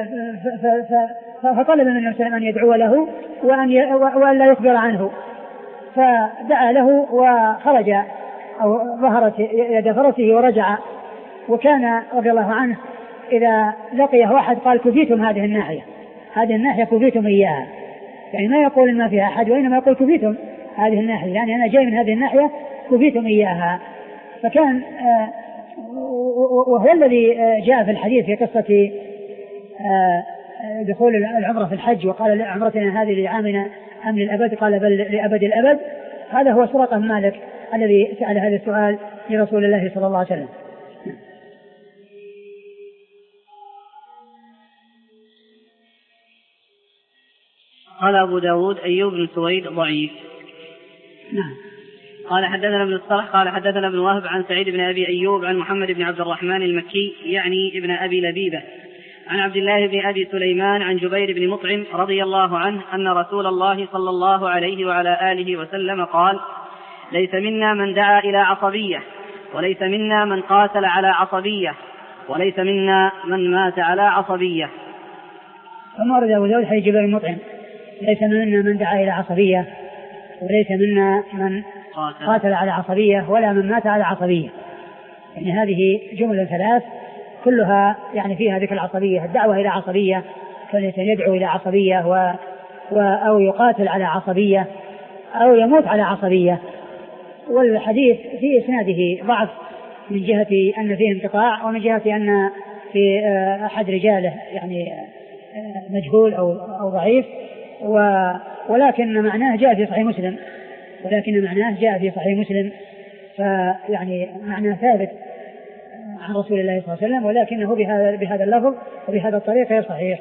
A: فطلب من النبي صلى الله عليه وسلم أن يدعو له وأن وأن لا يخبر عنه، فدعا له وخرج أو ظهرت يد فرسه ورجع. وكان رضي الله عنه إذا لقيه واحد قال كفيتم هذه الناحية، هذه الناحية كفيتم إياها، يعني ما يقول ما فيها أحد وإنما يقول كفيتم هذه الناحية، يعني أنا جاي من هذه الناحية كفيتم إياها. فكان وهو الذي جاء في الحديث في قصة دخول العمرة في الحج وقال عمرتنا هذه لعامنا أم للأبد، قال بل لأبد الأبد. هذا هو سراقة بن مالك الذي سأل هذا السؤال لرسول الله صلى الله عليه وسلم.
B: قال أبو داود أيوب بن سويد ضعيف.
A: نعم.
B: قال حدثنا ابن الصرح قال حدثنا ابن وهب عن سعيد بن أبي أيوب عن محمد بن عبد الرحمن المكي يعني ابن أبي لبيبة عن عبد الله بن أبي سليمان عن جبير بن مطعم رضي الله عنه أن رسول الله صلى الله عليه وعلى آله وسلم قال ليس منا من دعا إلى عصبية، وليس منا من قاتل على عصبية، وليس منا من مات على عصبية.
A: ثم ورد أبو داود حديث جبير المطعم ليس منا من دعا إلى عصبية، وليس منا من قاتل, قاتل على عصبية، ولا من مات على عصبية. يعني هذه جملة ثلاث كلها يعني فيها ذكر العصبية، الدعوة إلى عصبية، كالإنسان يدعو إلى عصبية و... و... أو يقاتل على عصبية أو يموت على عصبية. والحديث في إسناده ضعف من جهة أن فيه انقطاع، ومن جهة أن في أحد رجاله يعني مجهول أو, أو ضعيف، و... ولكن معناه جاء في صحيح مسلم ولكن معناه جاء في صحيح مسلم فيعني معناه ثابت عن رسول الله صلى الله عليه وسلم، ولكنه بهذا, بهذا اللفظ وبهذا الطريق غير صحيح.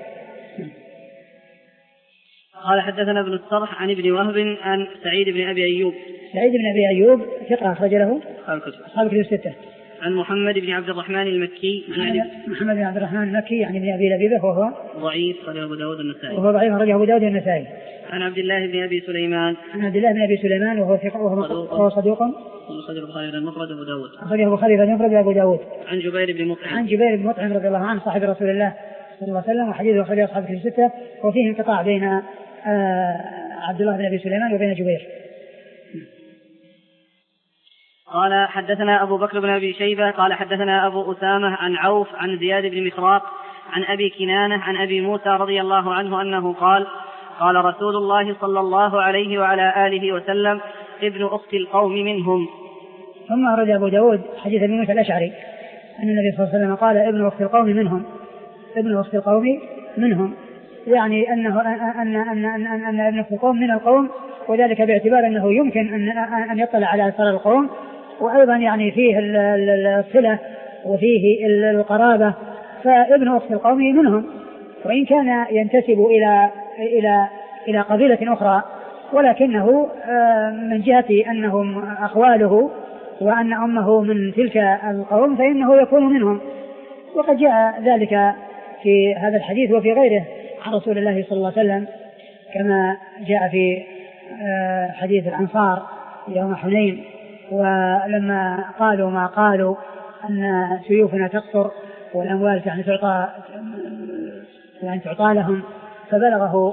B: قال حدثنا ابن الصرح عن ابن وهب عن سعيد بن أبي أيوب.
A: سعيد بن أبي أيوب ثقة أخرج له
B: أصحاب
A: الكتب الستة.
B: عن محمد بن عبد الرحمن المكي.
A: محمد بن عبد الرحمن المكي يعني بن أبي لبيبة وهو
B: ضعيف أخرجه أبو داود النسائي.
A: وهو ضعيف أخرجه أبو داود النسائي.
B: عن عبد الله بن أبي سليمان.
A: عن عبد الله بن أبي سليمان وهو ثقة وهو صدوق.
B: أخرجه البخاري في المفرد وأبو داود.
A: أخرجه البخاري في المفرد وأبو داود.
B: عن جبير بن مطعم.
A: عن جبير بن مطعم رضي الله عنه صاحب رسول الله صلى الله عليه وسلم، وحديثه أخرجه أصحاب الكتب الستة، وفيه انقطاع بين آه عبد الله بن أبي سليمان وبين جبير.
B: قال حدثنا أبو بكر بن أبي شيبة قال حدثنا أبو أسامة عن عوف عن زياد بن مخراق عن أبي كنانة عن أبي موسى رضي الله عنه أنه قال قال رسول الله صلى الله عليه وعلى آله وسلم ابن أخت القوم منهم.
A: ثم أورد أبو داود حديث ابن موسى الأشعري أن النبي صلى الله عليه وسلم قال ابن أخت القوم منهم، ابن أخت القوم منهم، يعني أنه أن أن أن أن, أن ابن أخت القوم من القوم، وذلك باعتبار أنه يمكن أن أن يطلع على أسرار القوم، وأيضا يعني فيه الصلة وفيه القرابة، فابن أخت القوم منهم، وإن كان ينتسب إلى إلى إلى قبيلة أخرى، ولكنه من جهة أنهم أخواله وأن أمه من تلك القوم فإنه يكون منهم. وقد جاء ذلك في هذا الحديث وفي غيره عن رسول الله صلى الله عليه وسلم، كما جاء في حديث الأنصار يوم حنين، ولما قالوا ما قالوا أن سيوفنا تقصر والأموال يعني تعطى يعني تعطى لهم، فبلغه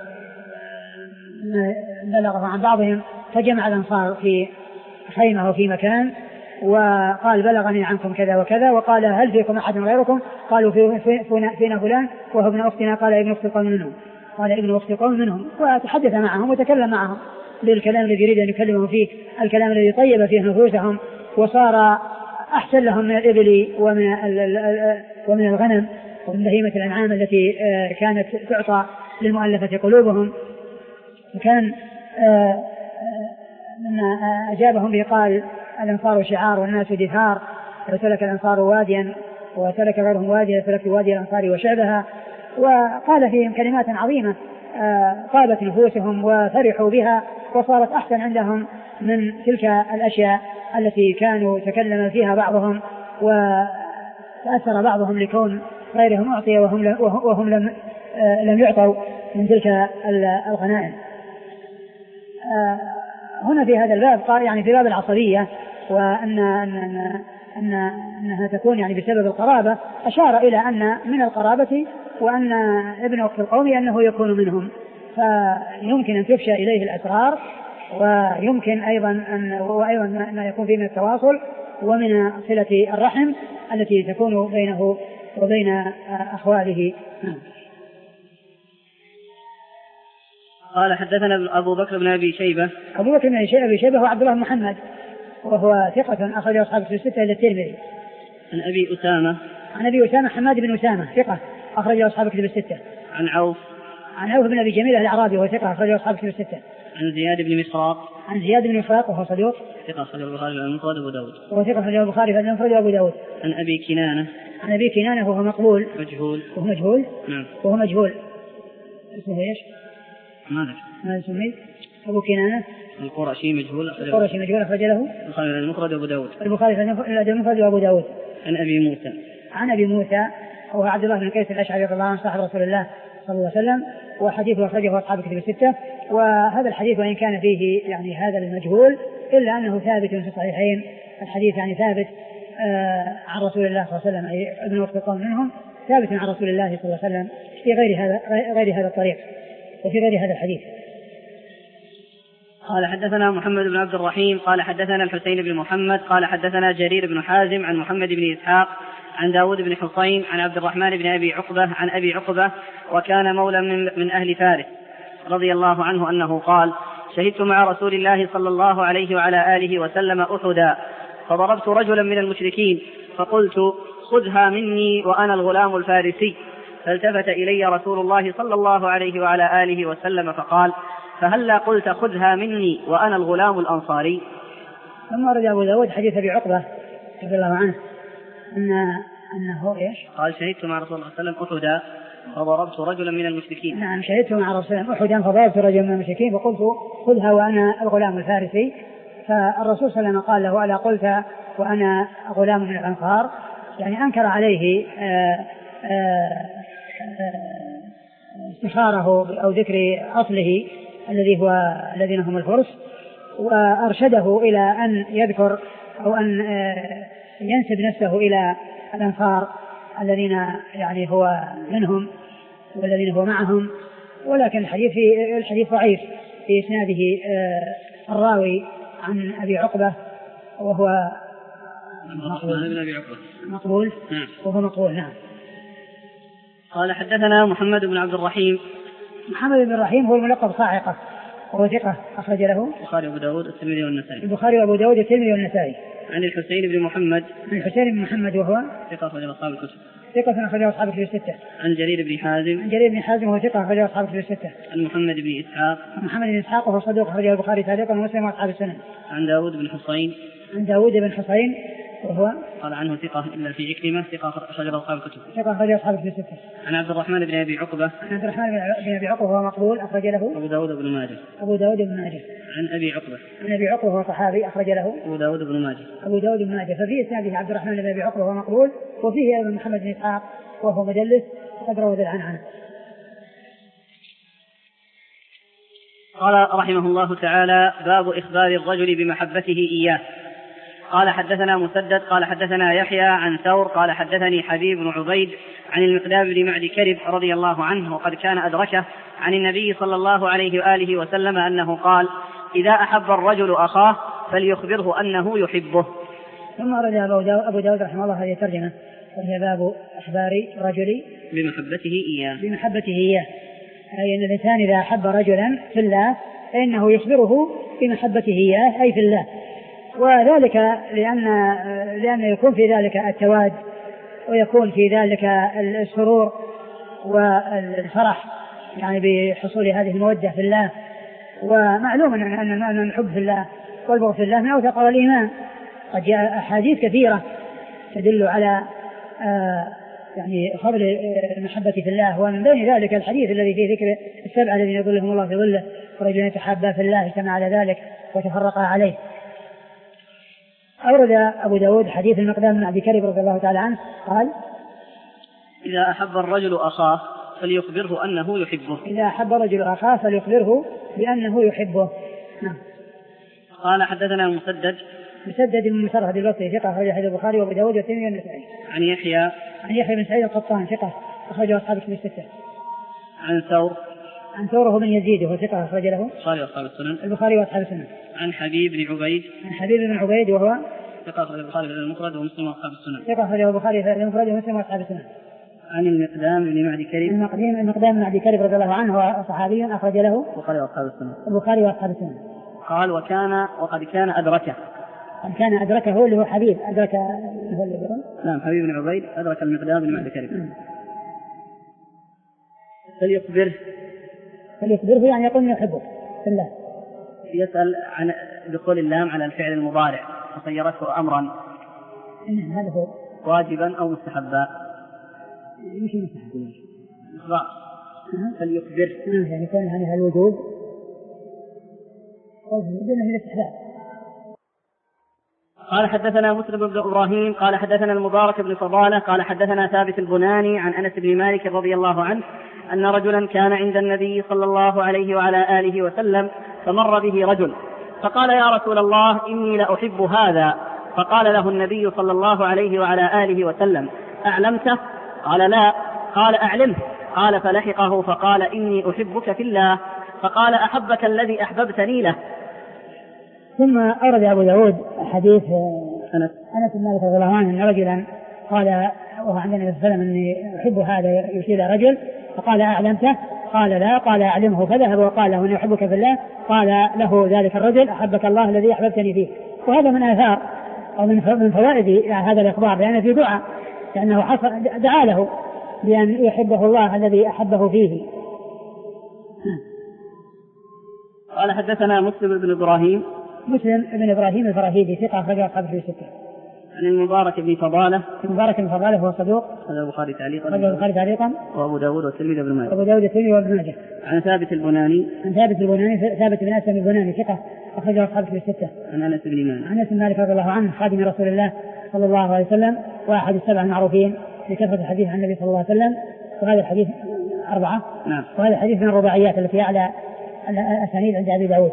A: بلغه عن بعضهم، فجمع الأنصار في خيمة وفي مكان وقال بلغني عنكم كذا وكذا، وقال هل فيكم أحد غيركم؟ قالوا في فينا فلان وهو ابن أختنا، قال ابن أخت القوم منهم، قال ابن أخت القوم منهم، وتحدث معهم وتكلم معهم بالكلام الذي يريد أن يكلمهم فيه، الكلام الذي طيب فيه نفوسهم وصار أحسن لهم من الإبل ومن ومن الغنم ومن بهيمة الأنعام التي كانت تعطى للمؤلفة قلوبهم. وكان لما أجابهم به قال الأنصار شعار والناس دثار، وسلك الأنصار واديا وسلك غيرهم واديا سلك وادي الأنصار وشعبها، وقال فيهم كلمات عظيمة طابت نفوسهم وفرحوا بها، وصارت أحسن عندهم من تلك الأشياء التي كانوا تكلم فيها بعضهم، وتأثر بعضهم لكون غيرهم أعطي وهم, وهم لم, لم يعطوا من تلك الغنائم. هنا في هذا الباب قال يعني في باب العصبية وأن أن أن أن أنها تكون يعني بسبب القرابة، أشار إلى أن من القرابة وأن ابن أخت القوم أنه يكون منهم، فيمكن أن تفشى إليه الأسرار، ويمكن أيضا أن وأيضا ما يكون فيه من التواصل ومن صلة الرحم التي تكون بينه وبين أخواله.
B: قال حدثنا أبو بكر بن أبي شيبة.
A: أبو بكر بن أبي شيبة هو عبد الله بن محمد، وهو ثقة أخرج أصحاب الكتب الستة إلى الترمذي.
B: عن أبي أسامة.
A: عن أبي أسامة حماد بن أسامة ثقة أخرج أصحاب الكتب الستة.
B: عن عوف.
A: عن عوف بن أبي جميل الأعرابي وهو ثقة أخرج أصحاب الكتب الستة.
B: عن زياد بن مخراق.
A: عن زياد بن مخراق وهو صدوق
B: ثقة أخرج البخاري في المفرد وأبو داود.
A: وهو ثقة أخرج البخاري في المفرد وأبو داود.
B: عن أبي كنانة.
A: عن أبي كنانة وهو مقبول
B: مجهول.
A: وهو مجهول.
B: نعم.
A: وهو مجهول. اسمه إيش؟
B: ماذا؟
A: ماذا اسمه؟ أبو كنانة.
B: القرشي مجهول.
A: القرشي مجهول أخرج له
B: البخاري في المفرد وأبو داود.
A: البخاري في المفرد وأبو داود.
B: عن أبي موسى.
A: عن أبي موسى وهو عبد الله بن قيس الأشعري رضي الله عنه صاحب رسول الله صلى الله عليه وسلم، وحديثه أخرجه أصحاب الكتب الستة. وهذا الحديث وإن كان فيه يعني هذا المجهول إلا أنه ثابت في الصحيحين الحديث يعني ثابت آه عن رسول الله صلى الله عليه وسلم، أي ابن وقت قوم منهم ثابت عن رسول الله صلى الله عليه وسلم في غير هذا غير هذا الطريق وفي غير هذا الحديث.
B: قال حدثنا محمد بن عبد الرحيم قال حدثنا الحسين بن محمد قال حدثنا جرير بن حازم عن محمد بن إسحاق عن داود بن حصين عن عبد الرحمن بن أبي عقبة عن أبي عقبة وكان مولى من, من أهل فارس رضي الله عنه أنه قال: شهدت مع رسول الله صلى الله عليه وعلى آله وسلم أحدا فضربت رجلا من المشركين فقلت: خذها مني وأنا الغلام الفارسي. فالتفت إلي رسول الله صلى الله عليه وعلى آله وسلم فقال: فهلا قلت خذها مني وأنا الغلام الأنصاري.
A: ثم رد أبو داود حديث أبي عقبة رضي الله عنه أن أنه إيش؟
B: قال: شهدت مع رسول الله صلى الله عليه وسلم أحدا فضربت رجلا من المشركين.
A: نعم، شهدت مع رسول الله أحدا فضربت رجلا من المشركين فقلت: خذها وأنا الغلام الفارسي. فالرسول صلى الله عليه وسلم قال له: ألا قلت وأنا غلام من الأنصار؟ يعني أنكر عليه آآ آآ استخاره أو ذكر أصله الذي هو الذين هم الفرس، وأرشده إلى أن يذكر أو أن ينسب نفسه إلى الأنصار الذين يعني هو منهم والذين هو معهم. ولكن الحديث في الحديث ضعيف في إسناده الراوي عن أبي عقبة وهو مقبول وهو مقبول. نعم.
B: قال حدثنا محمد بن عبد الرحيم.
A: محمد بن الرحيم هو الملقب صاعقة وهو ثقة أخرج له
B: البخاري وأبو داود الترمذي والنسائي.
A: البخاري وأبو داود الترمذي والنسائي.
B: عن الحسين بن محمد.
A: عن الحسين بن محمد وهو
B: ثقة أخرج أصحاب الكتب.
A: ثقة أخرج أصحاب الكتب الستة.
B: عن جرير بن حازم.
A: عن جرير بن حازم وهو ثقة أخرج أصحاب الكتب الستة.
B: عن محمد بن إسحاق.
A: محمد بن إسحاق وهو صدوق أخرجه البخاري تعليقا ومسلم وأصحاب السنن.
B: عن داود بن حصين.
A: عن داود بن حصين وهو
B: قال عنه ثقة إلا في عكرمة ثقة أخرج أصحاب الكتب.
A: ثقة أخرج أصحاب الكتب الستة.
B: عن عبد الرحمن بن أبي عقبة.
A: عن عبد الرحمن بن أبي عقبة وهو مقبول أخرج له
B: أبو داود بن ماجه.
A: أبو داود بن ماجه.
B: عن أبي عقبة.
A: عن أبي عقبة وهو صحابي أخرج له
B: أبو داود بن ماجه.
A: أبو داود بن ماجه. ففي إسناده عبد الرحمن بن أبي عقبة وهو مقبول، وفيه أيضا محمد بن إسحاق وهو مدلس وقد روى العنعنة.
B: قال رحمه الله تعالى: باب إخبار الرجل بمحبته إياه. قال حدثنا مسدد قال حدثنا يحيى عن ثور قال حدثني حبيب بن عبيد عن المقدام بن معد كرب رضي الله عنه وقد كان أدركه عن النبي صلى الله عليه وآله وسلم أنه قال: إذا أحب الرجل أخاه فليخبره أنه يحبه.
A: ثم أرد أبو داود رحمه الله هذه الترجمة، وهي باب إخبار رجل
B: بمحبته إياه.
A: بمحبته إياه، أي أن الإنسان إذا أحب رجلا في الله فإنه يخبره بمحبته إياه أي في الله، وذلك لأن لأن يكون في ذلك التواد ويكون في ذلك السرور والفرح يعني بحصول هذه المودة في الله. ومعلوم أن الحب في الله والبغض في الله من أوثق الإيمان. قد جاء أحاديث كثيرة تدل على يعني فضل المحبة في الله، ومن بين ذلك الحديث الذي فيه ذكر السبعة الذين يظلهم الله في ظله ورجلين يتحابا في الله اجتمع على ذلك وتفرقا عليه. أورد أبو داود حديث المقدام بن أبي كرب رضي الله تعالى عنه قال:
B: إذا أحب الرجل أخاه فليخبره أنه يحبه.
A: إذا أحب الرجل أخاه فليخبره بأنه يحبه. نعم.
B: قال حدثنا مسدد.
A: مسدد بن مسرهد البصري ثقة أخرج حديث البخاري وأبو داود والترمذي والنسائي.
B: عن يحيى.
A: عن يحيى بن سعيد القطان ثقة أخرجه أصحاب الكتب الستة.
B: عن ثور.
A: عن ثور بن يزيد وهو ثقة أخرج له
B: البخاري وأصحاب السنن.
A: البخاري وأصحاب السنن.
B: عن حبيب بن عبيد.
A: عن حبيب بن عبيد وهو
B: ثقة أخرج البخاري في المفرد ومسلم وأصحاب السنن.
A: ثقة أخرج البخاري في المفرد ومسلم وأصحاب السنن.
B: عن المقدام بن معد كرب.
A: المقدام المقدام بن معد كرب رضي الله عنه هو صحابي أخرج له
B: البخاري وأصحاب السنن.
A: البخاري وأصحاب السنن.
B: قال: وكان وقد كان أدركه.
A: قد كان أدركه هو اللي هو حبيب أدرك هو اللي يقول.
B: نعم، حبيب بن عبيد أدرك المقدام بن معد كرب. فليخبره.
A: فليخبره يعني يقول يحبه في الله.
B: يسأل عن دخول اللام على الفعل المضارع فصيرته أمرا.
A: هذا هو
B: واجبا أو مستحبا.
A: مش مستحبا.
B: إخبار. فليخبره
A: يعني كان هذا الوجوب بدون هي الاستحباب.
B: قال حدثنا مسلم بن إبراهيم قال حدثنا المبارك بن فضالة قال حدثنا ثابت البناني عن أنس بن مالك رضي الله عنه أن رجلا كان عند النبي صلى الله عليه وعلى آله وسلم فمر به رجل فقال يا رسول الله إني لأحب هذا. فقال له النبي صلى الله عليه وعلى آله وسلم أعلمته؟ قال لا. قال أعلمه. قال فلحقه فقال إني أحبك في الله. فقال أحبك الذي أحببتني له.
A: ثم أورد أبو داود حديث أنس أنس بن مالك رضي الله عنه أن رجلا قال وهو عند النبي صلى الله عليه وسلم إني أحب هذا يشير رجل، فقال أعلمته؟ قال لا. قال أعلمه. فذهب وقال له إني أحبك في الله. قال له ذلك الرجل أحبك الله الذي أحببتني فيه. وهذا من آثار أو من فوائد هذا الإخبار، لأن في دعاء، لأنه دعا له بأن يحبه الله الذي أحبه فيه.
B: قال حدثنا مسلم بن إبراهيم
A: مسلم بن إبراهيم الفراهيدي ثقة أخرجه أصحاب الكتب الستة.
B: عن المبارك بن فضالة
A: المبارك بن فضالة هو صدوق
B: هذا البخاري تعليقا
A: البخاري تعليقا
B: وأبو داود والترمذي وابن ماجه
A: أبو داود والترمذي وابن ماجه.
B: عن ثابت البناني
A: عن ثابت البناني ثابت بن أسلم البناني ثقة أخرجه أصحاب الكتب الستة.
B: عن أنس بن مالك
A: عن أنس بن مالك رضي الله عنه خادم رسول الله صلى الله عليه وسلم وأحد السبع المعروفين بكثرة الحديث عن النبي صلى الله عليه وسلم. وهذا الحديث أربعة.
B: نعم.
A: وهذا الحديث من الرباعيات التي أعلى الأسانيد عند أبي داود.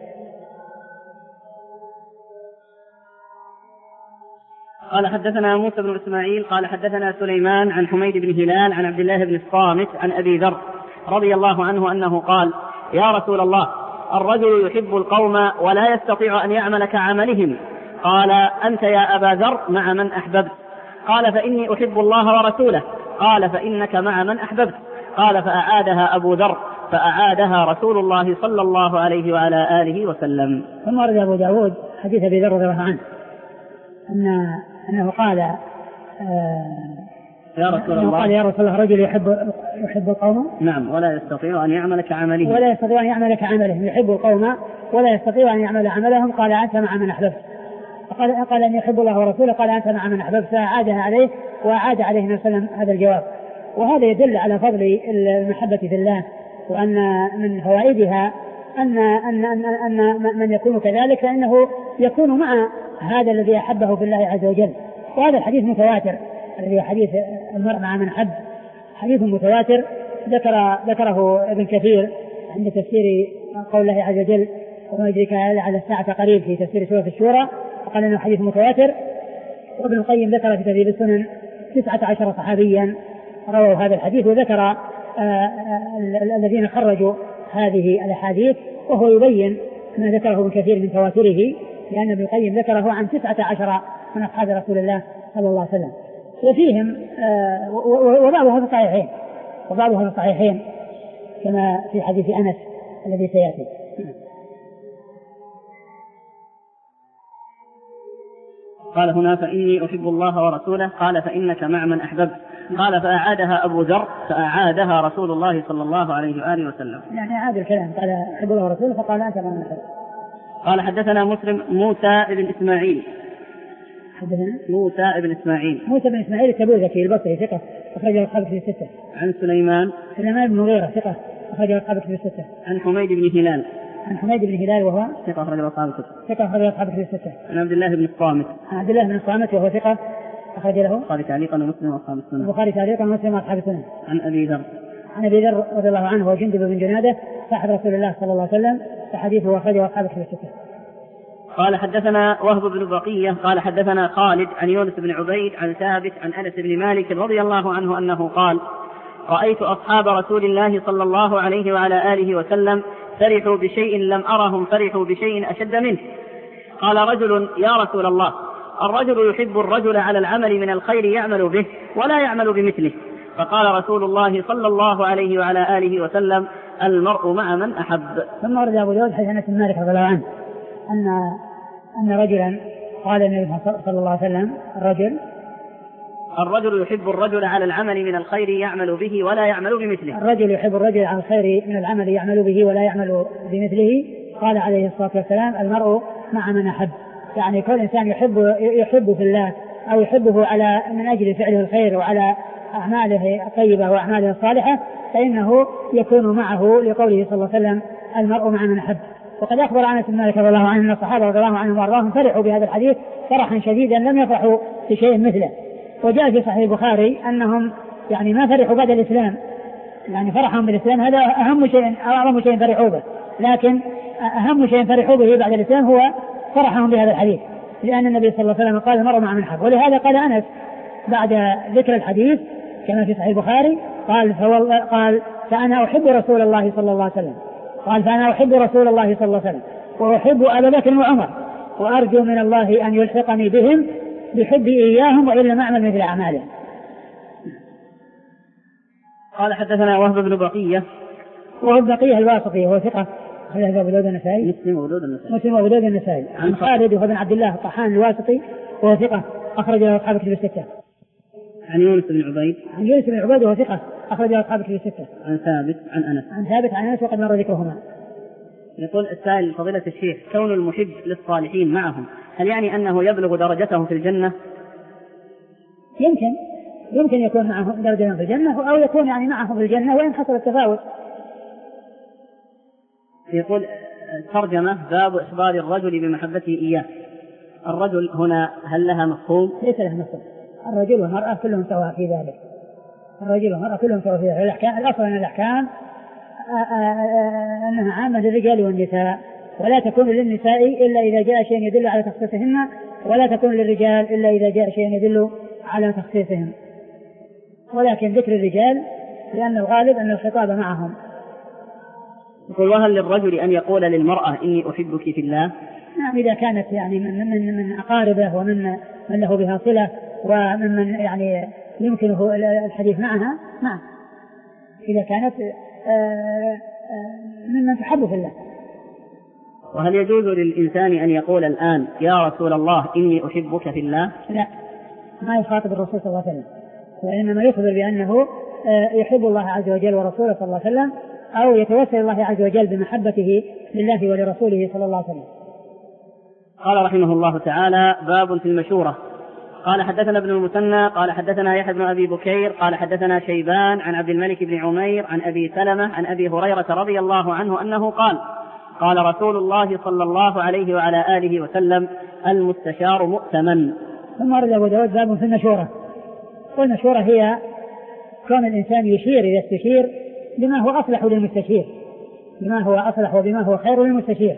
B: قال حدثنا موسى بن إسماعيل قال حدثنا سليمان عن حميد بن هلال عن عبد الله بن الصامت عن أبي ذر رضي الله عنه أنه قال يا رسول الله الرجل يحب القوم ولا يستطيع أن يعمل كعملهم. قال أنت يا أبا ذر مع من أحببت؟ قال فإني أحب الله ورسوله. قال فإنك مع من أحببت. قال فأعادها أبو ذر فأعادها رسول الله صلى الله عليه وعلى آله وسلم.
A: ثم ورد أبو داود حديث أبي ذر رضي الله عنه أن أنه قال آه
B: يا رسول الله
A: قال يا رسول الله رجل يحب يحب القوم
B: نعم ولا يستطيع أن يعمل كعملهم
A: ولا يستطيع أن يعمل كعملهم يحب القوم ولا يستطيع أن يعمل عملهم. قال أنت مع من أحببت. قال قال أن يحب الله ورسوله. قال أنت مع من أحببت. فأعادها عليه وأعاد عليه النبي صلى الله عليه وسلم هذا الجواب. وهذا يدل على فضل المحبة في الله، وأن من فوائدها أن أن أن, أن من يكون كذلك فإنه يكون مع هذا الذي أحبه في الله عز وجل. وهذا الحديث متواتر الذي هو حديث المرء مع من أحب، حديث متواتر ذكر ذكره ابن كثير عند تفسير قول الله عز وجل وما يدريك على الساعة قريب في تفسير سورة الشورى، وقال انه حديث متواتر. وابن القيم ذكر في تهذيب السنن تسعة عشر صحابيا رووا هذا الحديث، وذكر الذين خرجوا هذه الاحاديث، وهو يبين ما ذكره ابن كثير من تواتره، لأن ابن القيم ذكره عن تسعة عشر من أصحاب رسول الله صلى الله عليه وسلم، وفيهم وبعضها في الصحيحين وبعضها في الصحيحين كما في حديث أنس الذي سيأتي.
B: قال هنا فإني أحب الله ورسوله. قال فإنك مع من أحببت. قال فأعادها أبو ذر فأعادها رسول الله صلى الله عليه وآله وسلم.
A: يعني أعاد الكلام، قال أحب الله ورسوله فقال أنت مع من أحببت.
B: قال حدثنا مسلم موسى بن إسماعيل
A: حدثنا
B: موسى بن إسماعيل
A: موسى بن إسماعيل التبوذكي البصري ثقة أخرجه أصحاب الكتب الستة.
B: عن سليمان
A: سليمان بن مغيرة ثقة أخرجه أصحاب الكتب الستة.
B: عن حميد بن هلال
A: عن حميد بن هلال وهو
B: ثقة أخرجه أصحاب الكتب
A: ثقة أخرجه أصحاب الكتب الستة.
B: عن عبد الله بن الصامت
A: عن عبد الله بن الصامت وهو ثقة أخرج له
B: البخاري تعليقا ومسلم وأصحاب السنن.
A: البخاري تعليقا ومسلم وأصحاب السنن.
B: عن أبي ذر
A: عن أبي ذر رضي الله عنه وجندب بن جنادة صاحب رسول الله صلى الله عليه وسلم، فحديثه أخرجه أصحاب الكتب الستة.
B: قال حدثنا وهب بن بقية قال حدثنا خالد عن يونس بن عبيد عن ثابت عن أنس بن مالك رضي الله عنه أنه قال رأيت أصحاب رسول الله صلى الله عليه وعلى آله وسلم فرحوا بشيء لم أرهم فرحوا بشيء أشد منه. قال رجل يا رسول الله الرجل يحب الرجل على العمل من الخير يعمل به ولا يعمل بمثله. فقال رسول الله صلى الله عليه وعلى آله وسلم المرء مع من أحب.
A: ثم ورد أبو داود حديث أنس بن مالك رضي الله عنه أن أن رجلا قال النبي صلى الله عليه وسلم الرجل
B: الرجل يحب الرجل على العمل من الخير يعمل به ولا يعمل بمثله.
A: الرجل يحب الرجل على الخير من العمل يعمل به ولا يعمل بمثله. قال عليه الصلاة والسلام المرء مع من أحب، يعني كل إنسان يحب يحب في الله أو يحبه على من أجل فعله الخير وعلى أعماله الطيبة وأعماله الصالحة فإنه يكون معه، لقوله صلى الله عليه وسلم المرء مع من أحب. وقد أخبر أنس بن مالك رضي الله عنه أن الصحابة رضي الله عنهم وأرضاهم فرحوا بهذا الحديث فرحا شديدا لم يفرحوا بشيء مثله. وجاء في صحيح البخاري أنهم يعني ما فرحوا بعد الإسلام، يعني فرحهم بالإسلام هذا أهم شيء أعظم شيء فرحوا به، لكن أهم شيء فرحوا به بعد الإسلام هو فرحهم بهذا الحديث، لأن النبي صلى الله عليه وسلم قال المرء مع من حب. ولهذا قال أنس بعد ذكر الحديث كما في صحيح البخاري قال قال فأنا أحب رسول الله صلى الله عليه وسلم، قال فأنا أحب رسول الله صلى الله عليه وسلم وأحب أبا بكر وعمر وأرجو من الله أن يلحقني بهم بحبي إياهم وإلا ما أعمل مثل أعمالهم.
B: قال حدثنا وهب بن بقية
A: وهب بقية الواسطي وهو ثقة أخرجه أبو داود النسائي
B: مسلم وأبو داود النسائي
A: مسلم وأبو داود النسائي عن خالد بن عبد الله الطحان الواسطي وهو ثقة أخرج له أصحاب الكتب الستة.
B: عن يونس بن عبيد
A: عن يونس بن عبيد وهو ثقة أخرج له أصحاب الكتب الستة.
B: عن ثابت عن أنس
A: عن ثابت عن أنس وقد مر ذكرهما.
B: يقول السائل فضيلة الشيخ كون المحب للصالحين معهم هل يعني أنه يبلغ درجته في الجنة؟
A: يمكن يمكن يكون معهم درجة في الجنة أو يكون يعني معهم في الجنة وإن حصل التفاوت.
B: يقول ترجمة باب إخبار الرجل بمحبته إياه. الرجل هنا هل لها مفهوم؟
A: ليس لها مفهوم. الرجل والمرأة كلهم سواء في ذلك. الرجل والمرأة كلهم سواء في ذلك. الأحكام الأصل أن الأحكام أنها عامة للرجال والنساء ولا تكون للنساء إلا إذا جاء شيء يدل على تخصيصهن ولا تكون للرجال إلا إذا جاء شيء يدل على تخصيصهم، ولكن ذكر الرجال لأن الغالب أن الخطاب معهم.
B: يقول وهل للرجل أن يقول للمرأة إني أحبك في الله؟
A: نعم إذا كانت يعني من, من, من أقاربه ومن من له بها صلة ومن من يعني يمكنه الحديث معها نعم إذا كانت ممن تحب في الله.
B: وهل يجوز للإنسان أن يقول الآن يا رسول الله إني أحبك في الله؟
A: لا ما يخاطب الرسول صلى الله عليه وسلم وإنما يخبر بأنه يحب الله عز وجل ورسوله صلى الله عليه وسلم أو يتوسل الله عز وجل بمحبته لله ولرسوله صلى الله عليه وسلم.
B: قال رحمه الله تعالى باب في المشورة. قال حدثنا ابن المثنى قال حدثنا يحيى بن أبي بكير قال حدثنا شيبان عن عبد الملك بن عمير عن أبي سلمة عن أبي هريرة رضي الله عنه أنه قال قال رسول الله صلى الله عليه وعلى آله وسلم المستشار مؤتمن.
A: ثم ورد أبو داود باب في المشورة. والمشورة هي كون الإنسان يشير إذا استشير بما هو أصلح للمستشير بما هو أصلح وبما هو خير للمستشير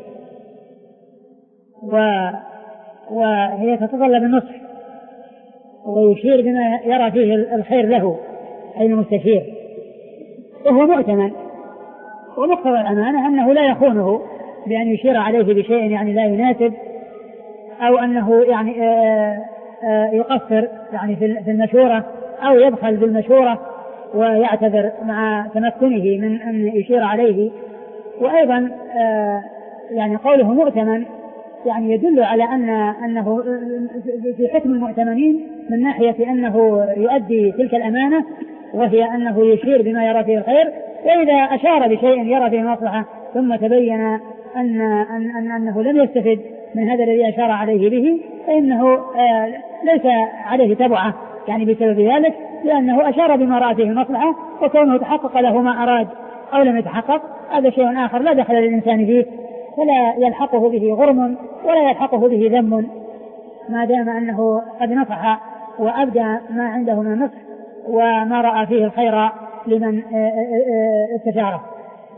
A: و... وهي تتطلب النصح ويشير بما يرى فيه الخير له أي المستشير وهو مؤتمن. ومقتضى الأمانة أنه لا يخونه بأن يشير عليه بشيء يعني لا يناسب أو أنه يعني آآ آآ يقصر يعني في المشورة أو يبخل بالمشورة ويعتذر مع تمكنه من أن يشير عليه. وأيضا يعني قوله مؤتمن يعني يدل على أن أنه في حكم المؤتمنين من ناحية أنه يؤدي تلك الأمانة وهي أنه يشير بما يرى فيه الخير وإذا أشار بشيء يرى فيه مصلحة ثم تبين أن أن أنه لم يستفد من هذا الذي أشار عليه به فإنه ليس عليه تبعة يعني بسبب ذلك لأنه أشار بما رأى فيه المصلحة وكونه تحقق له ما أراد أو لم يتحقق هذا شيء آخر لا دخل للإنسان فيه فلا يلحقه به غرم ولا يلحقه به ذم ما دام أنه قد نصح وأبدى ما عنده من نصح وما رأى فيه الخير لمن استشاره.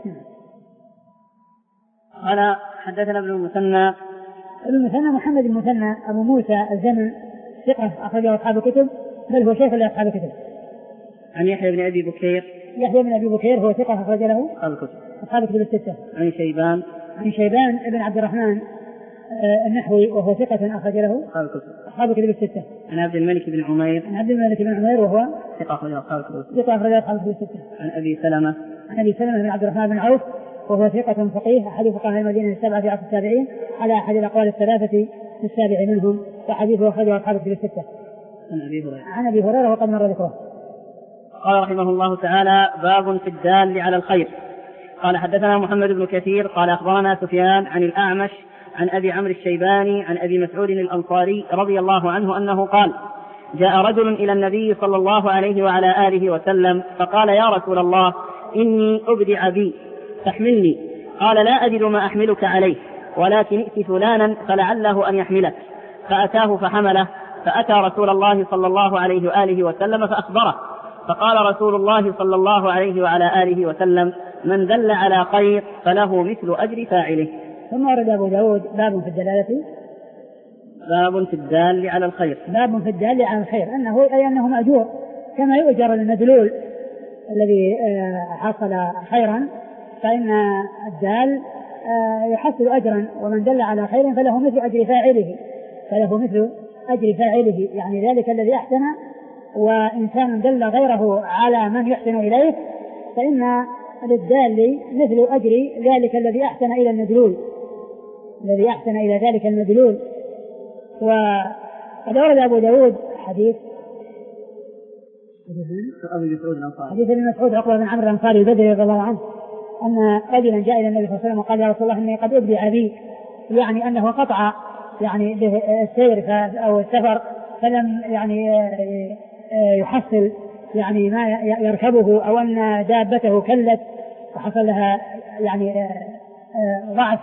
B: قال حدثنا ابن المثنى
A: ابن المثنى محمد بن المثنى أبو موسى الزمن ثقة أخرجه أصحاب الكتب بل هو شيخ لأصحاب الكتب.
B: عن يحيى بن أبي بكير
A: يحيى بن أبي بكير هو ثقة أخرج له
B: أصحاب الكتب
A: أصحاب الكتب الستة.
B: عن شيبان
A: عن شيبان ابن عبد الرحمن النحوي وهو ثقة أخرج له
B: أصحاب الكتب
A: أصحاب الكتب الستة.
B: عن عبد الملك بن عمير
A: عن عبد الملك بن عمير وهو
B: ثقة أخرج أصحاب الكتب
A: ثقة أخرج أصحاب الكتب الستة.
B: عن أبي سلمة
A: عن أبي سلمة بن عبد الرحمن بن عوف وهو ثقة فقيه أحد فقهاء المدينة السبعة في عصر التابعين على أحد الأقوال الثلاثة في السابع منهم وحديثه أخرجه أصحاب الكتب الستة.
B: عن أبي هريرة
A: عن أبي هريرة وقد مر ذكره.
B: قال رحمه الله تعالى باب في الدال على الخير. قال حدثنا محمد بن كثير قال أخبرنا سفيان عن الأعمش عن أبي عمرو الشيباني عن أبي مسعود الأنصاري رضي الله عنه أنه قال جاء رجل إلى النبي صلى الله عليه وعلى آله وسلم فقال يا رسول الله إني أبدع بي فاحملني. قال لا أجد ما أحملك عليه ولكن ائت فلانا فلعله أن يحملك. فأتاه فحمله فأتى رسول الله صلى الله عليه وآله وسلم فأخبره فقال رسول الله صلى الله عليه وعلى آله وسلم من دل على خير فله مثل أجر فاعله.
A: ثم ورد أبو داود باب في الدلالة،
B: باب في الدال على الخير،
A: باب في الدال على الخير، أنه أي أنه مأجور كما يؤجر المدلول الذي حصل خيرا، فإن الدال يحصل أجرا، ومن دل على خير فله مثل أجر فاعله، فله مثل أجر فاعله، يعني ذلك الذي أحسن، وإنسان دل غيره على من يحسن إليه فإن للدال مثل أجر ذلك الذي أحسن إلى المدلول، الذي أحسن إلى ذلك المدلول. وقد ورد أبو داود حديث حديث ابن مسعود عقبة بن عمرو الأنصاري البدري رضي الله عنه أن رجلا جاء إلى النبي صلى الله عليه وسلم وقال يا رسول الله إني قد أبدع بي، يعني أنه قطع يعني به السير أو السفر فلم يعني يحصل يعني ما يركبه، أو أن دابته كلت وحصل لها يعني ضعف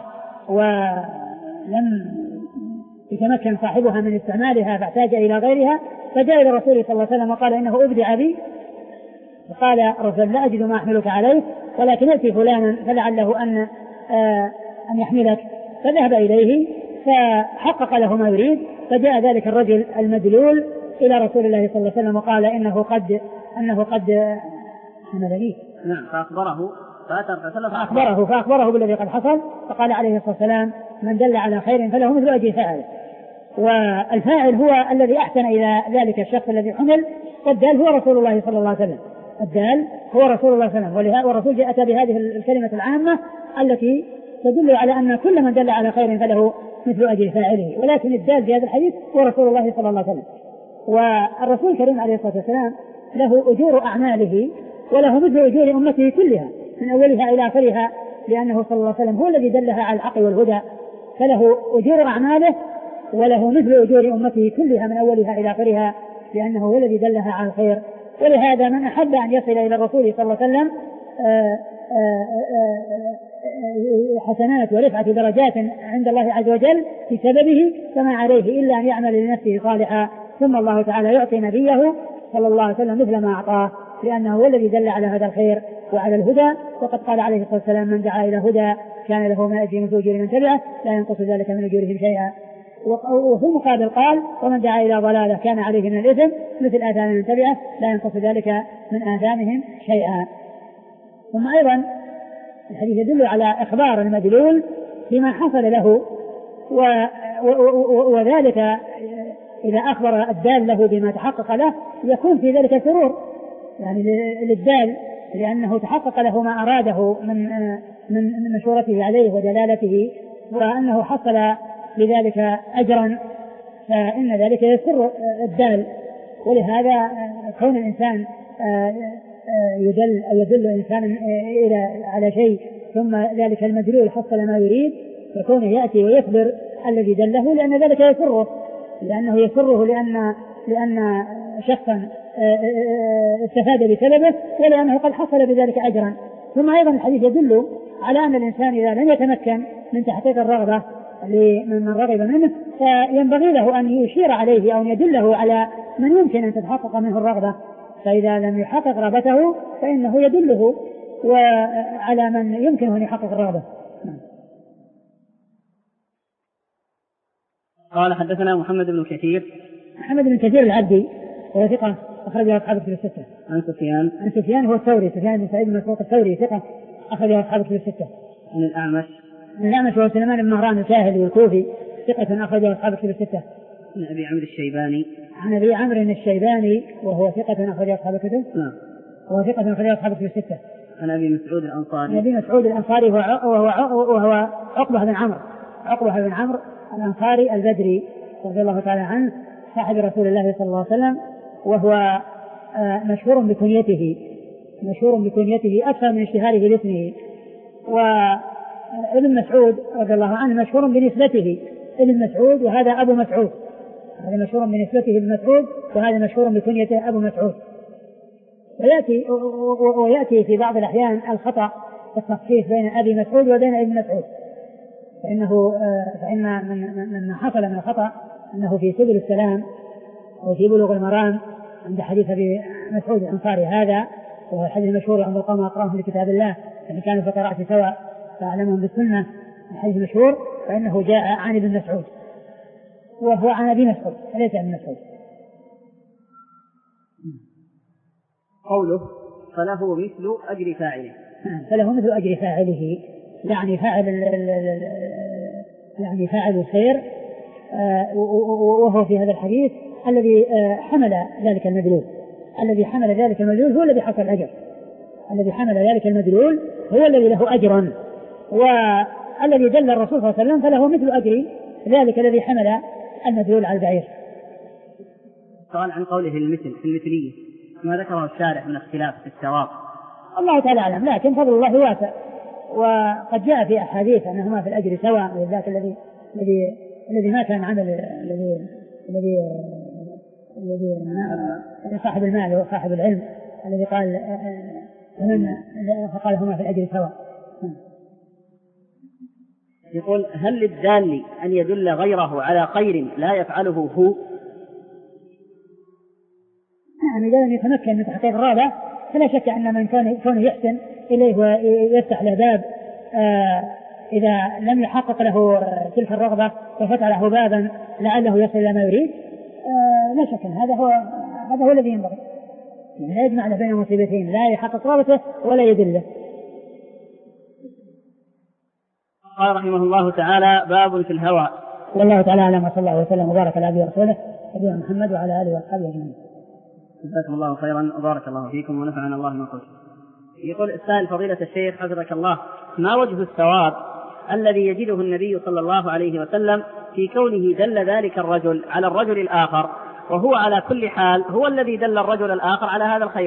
A: ولم يتمكن صاحبها من استعمالها فاحتاج إلى غيرها، فجاء إلى رسول صلى الله عليه وسلم وقال إنه أبدع بي، فقال الرسول لا أجد ما أحملك عليه ولكن ائتي فلانا فلعله أن أن يحملك، فذهب إليه فحقق له ما يريد، فجاء ذلك الرجل المدلول إلى رسول الله صلى الله عليه وسلم وقال إنه قد أنه قد حملني،
B: نعم، فأخبره
A: فأخبره فأخبره بالذي قد حصل، فقال عليه الصلاة والسلام من دل على خير فله مثل أجر فاعله، والفاعل هو الذي أحسن إلى ذلك الشخص الذي حمل، والدال هو رسول الله صلى الله عليه وسلم، الدال هو رسول الله صلى الله عليه وسلم، ولهذا والرسول أتى بهذه الكلمة العامة التي تدل على أن كل من دل على خير فله مثل أجر فاعله، ولكن الدال في هذا الحديث هو رسول الله صلى الله عليه وسلم. والرسول الكريم عليه الصلاة والسلام له أجور أعماله وله مثل أجور أمته كلها من أولها إلى آخرها، لأنه صلى الله عليه وسلم هو الذي دلها على الحق والهدى، فله أجور أعماله وله مثل أجور أمته كلها من أولها إلى آخرها، لأنه هو الذي دلها على الخير. ولهذا من أحب أن يصل إلى الرسول صلى الله عليه وسلم حسنات ورفعة درجات عند الله عز وجل بسببه فما عليه إلا أن يعمل لنفسه صالحا، ثم الله تعالى يعطي نبيه صلى الله عليه وسلم مثل ما أعطاه، لأنه هو الذي دل على هذا الخير وعلى الهدى. وقد قال عليه الصلاة والسلام من دعا إلى هدى كان له ما أجر مثل أجور من تبعه لا ينقص ذلك من أجورهم شيئا. وفي المقابل قال ومن دعا إلى ضلالة كان عليه من الإثم مثل آثام من تبعه لا ينقص ذلك من آثامهم شيئا. ثم أيضا الحديث يدل على إخبار المدلول بما حصل له، و و و وذلك إذا أخبر الدال له بما تحقق له يكون في ذلك سرور يعني للدال، لأنه تحقق له ما أراده من من مشورته عليه ودلالته، وأنه حصل لذلك أجرا، فإن ذلك يسر الدال. ولهذا كون الإنسان يدل أو يدل إنسان إلى على شيء ثم ذلك المدلول حصل ما يريد، فكونه يأتي ويخبر الذي دله لأن ذلك يسره، لأنه يسره لأن لأن شخصا استفاد بسببه ولأنه قد حصل بذلك أجرا. ثم أيضا الحديث يدل على أن الإنسان إذا لم يتمكن من تحقيق الرغبة لمن رغب منه فينبغي له أن يشير عليه أو أن يدله على من يمكن أن تتحقق منه الرغبة، فإذا لم يحقق رغبته فإنه يدله وعلى من يمكن أن يحقق الرغبة.
B: قال حدثنا محمد بن كثير
A: محمد بن كثير العبدي وهو ثقة أخرجه أصحاب الكتب الستة.
B: عن سفيان
A: عن سفيان هو الثوري سفيان بن سعيد بن مسروق الثوري ثقة أخرجه أصحاب الكتب الستة.
B: عن الأعمش
A: عن الأعمش وهو سليمان بن مهران الكاهلي الكوفي ثقة أخرجه أصحاب الكتب الستة.
B: عن أبي عمرو الشيباني
A: عن أبي عمرو الشيباني وهو ثقة أخرجه أصحاب الكتب
B: نعم
A: وهو ثقة أخرجه أصحاب الكتب الستة.
B: عن أبي مسعود الأنصاري
A: عن أبي مسعود الأنصاري وهو وهو عقبة بن عمرو عقبة بن عمرو الأنصاري البدري رضي الله تعالى عنه صاحب رسول الله صلى الله عليه وسلم، وهو مشهور بكنيته مشهور بكنيته أكثر من اشتهاره باسمه. وابن مسعود رضي الله عنه مشهور بنسبته ابن مسعود وهذا أبو مسعود، هذا مشهور بنسبته ابن مسعود وهذا مشهور بكنيته أبو مسعود. ويأتي ويأتي في بعض الأحيان الخطأ التصحيح بين أبي مسعود وبين ابن مسعود، فإنه فإن من من حصل من الخطأ أنه في سبل السلام أو في بلوغ المرام عند حديث أبي مسعود الأنصاري هذا، وهو الحديث المشهور عند القوم أقرأهم لكتاب الله، يعني كانوا في قراءة سواء فأعلمهم بالسنة، الحديث المشهور فإنه جاء عن ابن مسعود وهو عن أبي مسعود ليس عن مسعود.
B: قوله فله مثل أجر فاعله،
A: فله مثل أجر فاعله يعني فاعل يعني فاعل الخير، وهو في هذا الحديث الذي حمل ذلك المدلول، الذي حمل ذلك المدلول هو الذي حصل الأجر، الذي حمل ذلك المدلول هو الذي له أجر، والذي دل الرسول صلى الله عليه وسلم فله مثل أجر ذلك الذي حمل المدلول على البعير.
B: سؤال عن قوله المثل في المثلية، ما ذكره الشارح من اختلاف في الثواب.
A: الله تعالى أعلم، لكن فضل الله واسع، وقد جاء في أحاديث أنهما في الأجر سواء، ذاك الذي الذي الذي ما كان عمل الذي الذي الذي صاحب المال وصاحب العلم الذي قال فقال هما في الأجر سواء.
B: يقول هل للدال أن يدل غيره على خير لا يفعله هو؟
A: نعم، إذا لم يتمكن من تحقيق الرابع فلا شك أن من كان كونه يحسن إليه ويفتح له باب، آه إذا لم يحقق له تلك الرغبة وفتح له بابا لعله يصل إلى ما يريد، آه لا شك أن هذا هو هذا هو الذي ينبغي، يعني لا يجمع بين مصيبتين، لا يحقق رغبته ولا يدله.
B: قال رحمه الله تعالى باب في الهوى.
A: والله تعالى أعلم، وصلى الله وسلم وبارك على عبده ورسوله نبينا محمد وعلى آله وصحبه أجمعين.
B: جزاكم الله خيرا وبارك الله فيكم ونفعنا الله ما قلت. يقول السائل فضيلة الشيخ حفظك الله، ما وجه الثواب الذي يجده النبي صلى الله عليه وسلم في كونه دل ذلك الرجل على الرجل الآخر، وهو على كل حال هو الذي دل الرجل الآخر على هذا الخير؟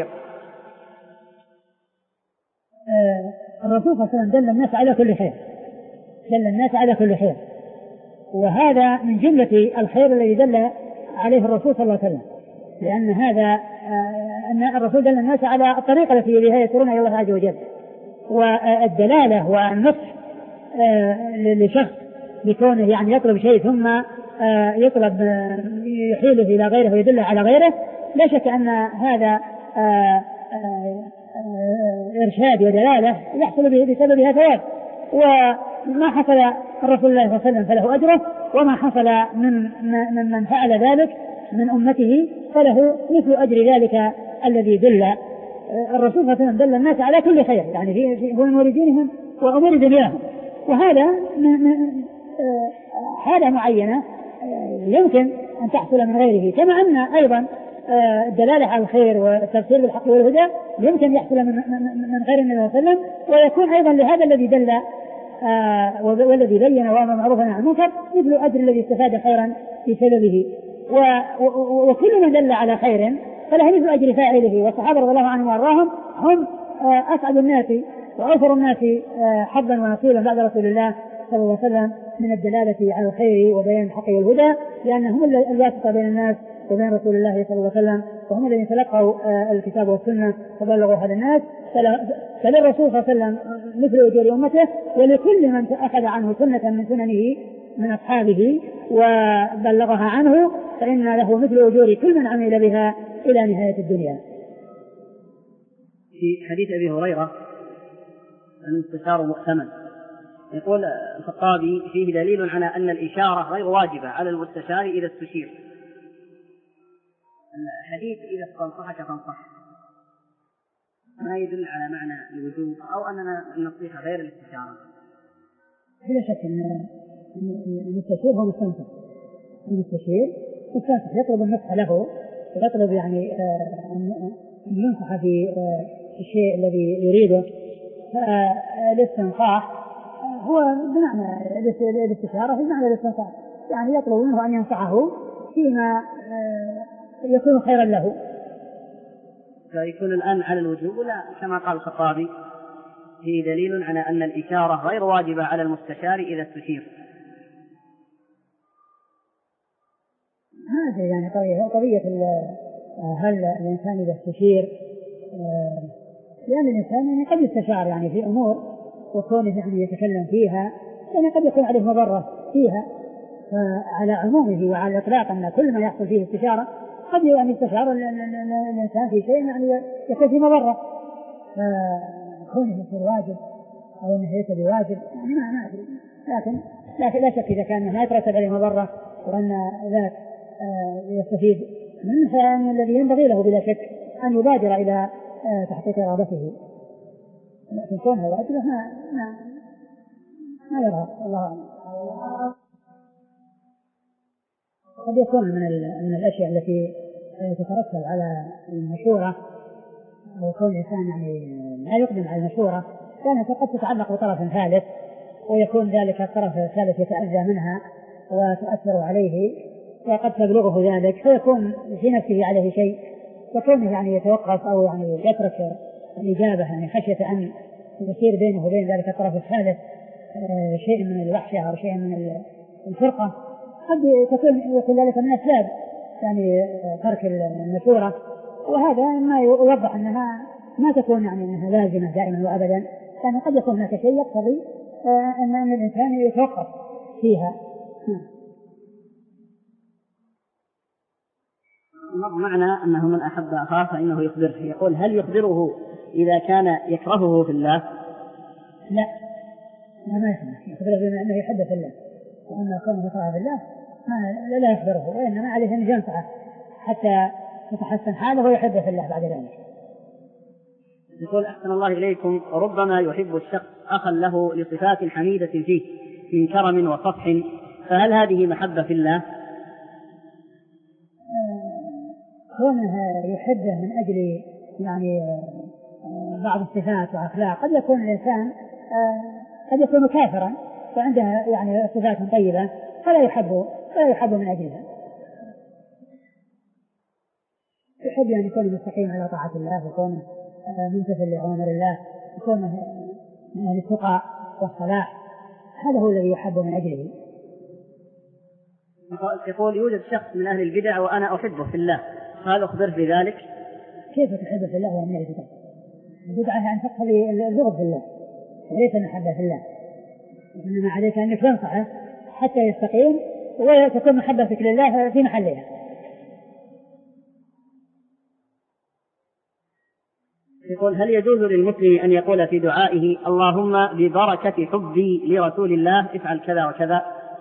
A: آه الرسول صلى الله عليه وسلم دل الناس على كل خير، دل الناس على كل خير، وهذا من جملة الخير الذي دل عليه الرسول صلى الله عليه وسلم، لأن هذا أن الرسول دل الناس على الطريقة التي بها يسيرون إلى الله عز وجل، والدلالة والنصح لشخص بكونه يعني يطلب شيء ثم يطلب يحيله إلى غيره ويدله على غيره، لا شك أن هذا إرشاد ودلالة يحصل به بسببها ثواب، وما حصل الرسول الله صلى الله عليه وسلم فله أجره، وما حصل من من من فعل ذلك من أمته فله مثل أجر ذلك الذي دل الرسول صلى الله عليه وسلم، دل الناس على كل خير يعني في أمور دينهم وأمور دنياهم، وهذا حالة معينة يمكن أن تحصل من غيره، كما أن أيضا الدلالة على الخير والتبصير بالحق والهدى يمكن يحصل من من غير النبي صلى الله عليه وسلم، ويكون أيضا لهذا الذي دل والذي بين وأمر معروفا عن المنكر مثل أجر الذي استفاد خيرا بسببه، وكل من دل على خير فله مثل أجر فاعله. والصحابة رضي الله عنهم وأرضاهم هم أسعد الناس وأوفر الناس حظا ونصيبا بعد رسول الله صلى الله عليه وسلم من الدلالة على الخير وبيان الحق والهدى، لأنهم الواسطة بين الناس وبين رسول الله صلى الله عليه وسلم، وهم الذين تلقوا الكتاب والسنة وبلغوا هذا الناس، فللرسول صلى الله عليه وسلم مثل أجور أمته، ولكل من أخذ عنه سنة من سننه من أصحابه وبلغها عنه فإن له مثل أجور كل من عمل بها إلى نهاية الدنيا.
B: في حديث أبي هريرة المستشار مؤتمن، يقول الخطابي فيه دليل على أن الإشارة غير واجبة على المستشار إذا استشير. الحديث إذا استنصحك فانصح ما يدل على معنى الوجوب أو أننا النصيحة غير الاستشارة؟
A: بلا شك أن المستشير هو مستنصح، المستشير مستنصح يطلب النصح له ويطلب يعني أن ينصح في الشيء الذي يريده، فالاستنصاح هو بمعنى الاستشارة في معنى الاستنصاح، يعني يطلب منه أن ينصحه فيما يكون خيرا له.
B: فيكون الآن على الوجوب ولا كما قال الخطابي فيه دليل على أن الإشارة غير واجبة على المستشار إذا استشير؟
A: هذا يعني قضية قضية هل الإنسان إذا استشير، لأن الإنسان يعني قد يستشار يعني في أمور وكونه يعني يتكلم فيها يعني قد يكون عليه مضرة فيها، فعلى عمومه وعلى الإطلاق أن كل ما يحصل فيه استشارة قد يعني يستشار الإنسان في شيء يعني يكون في مضرة، فكونه يصير واجب أو أنه ليس بواجب يعني ما أدري، لكن لكن لا شك إذا كان ما يترتب عليه مضرة وأن ذاك يستفيد منه، فإن الذي ينبغي له بلا شك أن يبادر إلى تحقيق إرادته. لكن كونها واجبة ما ما ما يرى الله. قد يكون من من الأشياء التي تترتب على المشورة أو كون الإنسان يعني لا يقدم على المشورة، لأنها قد تتعلق بطرف ثالث، ويكون ذلك الطرف الثالث يتأذى منها وتؤثر عليه وقد تبلغه ذلك، فيكون في نفسه عليه شيء، فكونه يعني يتوقف أو يعني يترك الإجابة يعني خشية أن يصير بينه وبين ذلك الطرف الثالث شيء من الوحشة أو شيء من الفرقة، قد تكون يكون ذلك من أسباب يعني ترك المشورة. وهذا ما يوضح أنها ما تكون يعني أنها لازمة دائما وأبدا، لأنه قد يكون هناك شيء يقتضي أن الإنسان يتوقف فيها.
B: معنى أنه من أحب أخاه فإنه يخبره، يقول هل يخبره إذا كان يكرهه في الله؟
A: لا ما يخبره، يخبره بما أنه يحبه في الله، وأن كونه يكرهه في الله ما لا يخبره، وإنما عليه أن ينفعه حتى يتحسن حاله ويحبه في الله بعد ذلك.
B: يقول أحسن الله إليكم، ربما يحب الشخص أخا له لصفات حميدة فيه من كرم وصفح، فهل هذه محبة في الله؟
A: كونه يحبه من أجل يعني بعض الصفات وأخلاق، قد يكون الإنسان قد يكون كافرا وعنده يعني صفات طيبة فلا يحب فلا يحب من أجلها. يحب أن يكون مستقيم على طاعة الله، ويكون ممتثل لأوامر الله، يكون من التقى والصلاح، هذا هو الذي يحب من أجله.
B: يقول يوجد شخص من أهل البدع وأنا أحبه في الله، هل أخبر بذلك؟
A: كيف تحبه في الله ومن أهل البدع؟ البدعة أن تقتضي البغض في الله وليس المحبة في الله، إنما عليك أن تنصحه حتى يستقيم وتكون محبتك لله في محلها.
B: يقول هل يجوز للمسلم أن يقول في دعائه اللهم ببركة حبي لرسول الله افعل كذا وكذا؟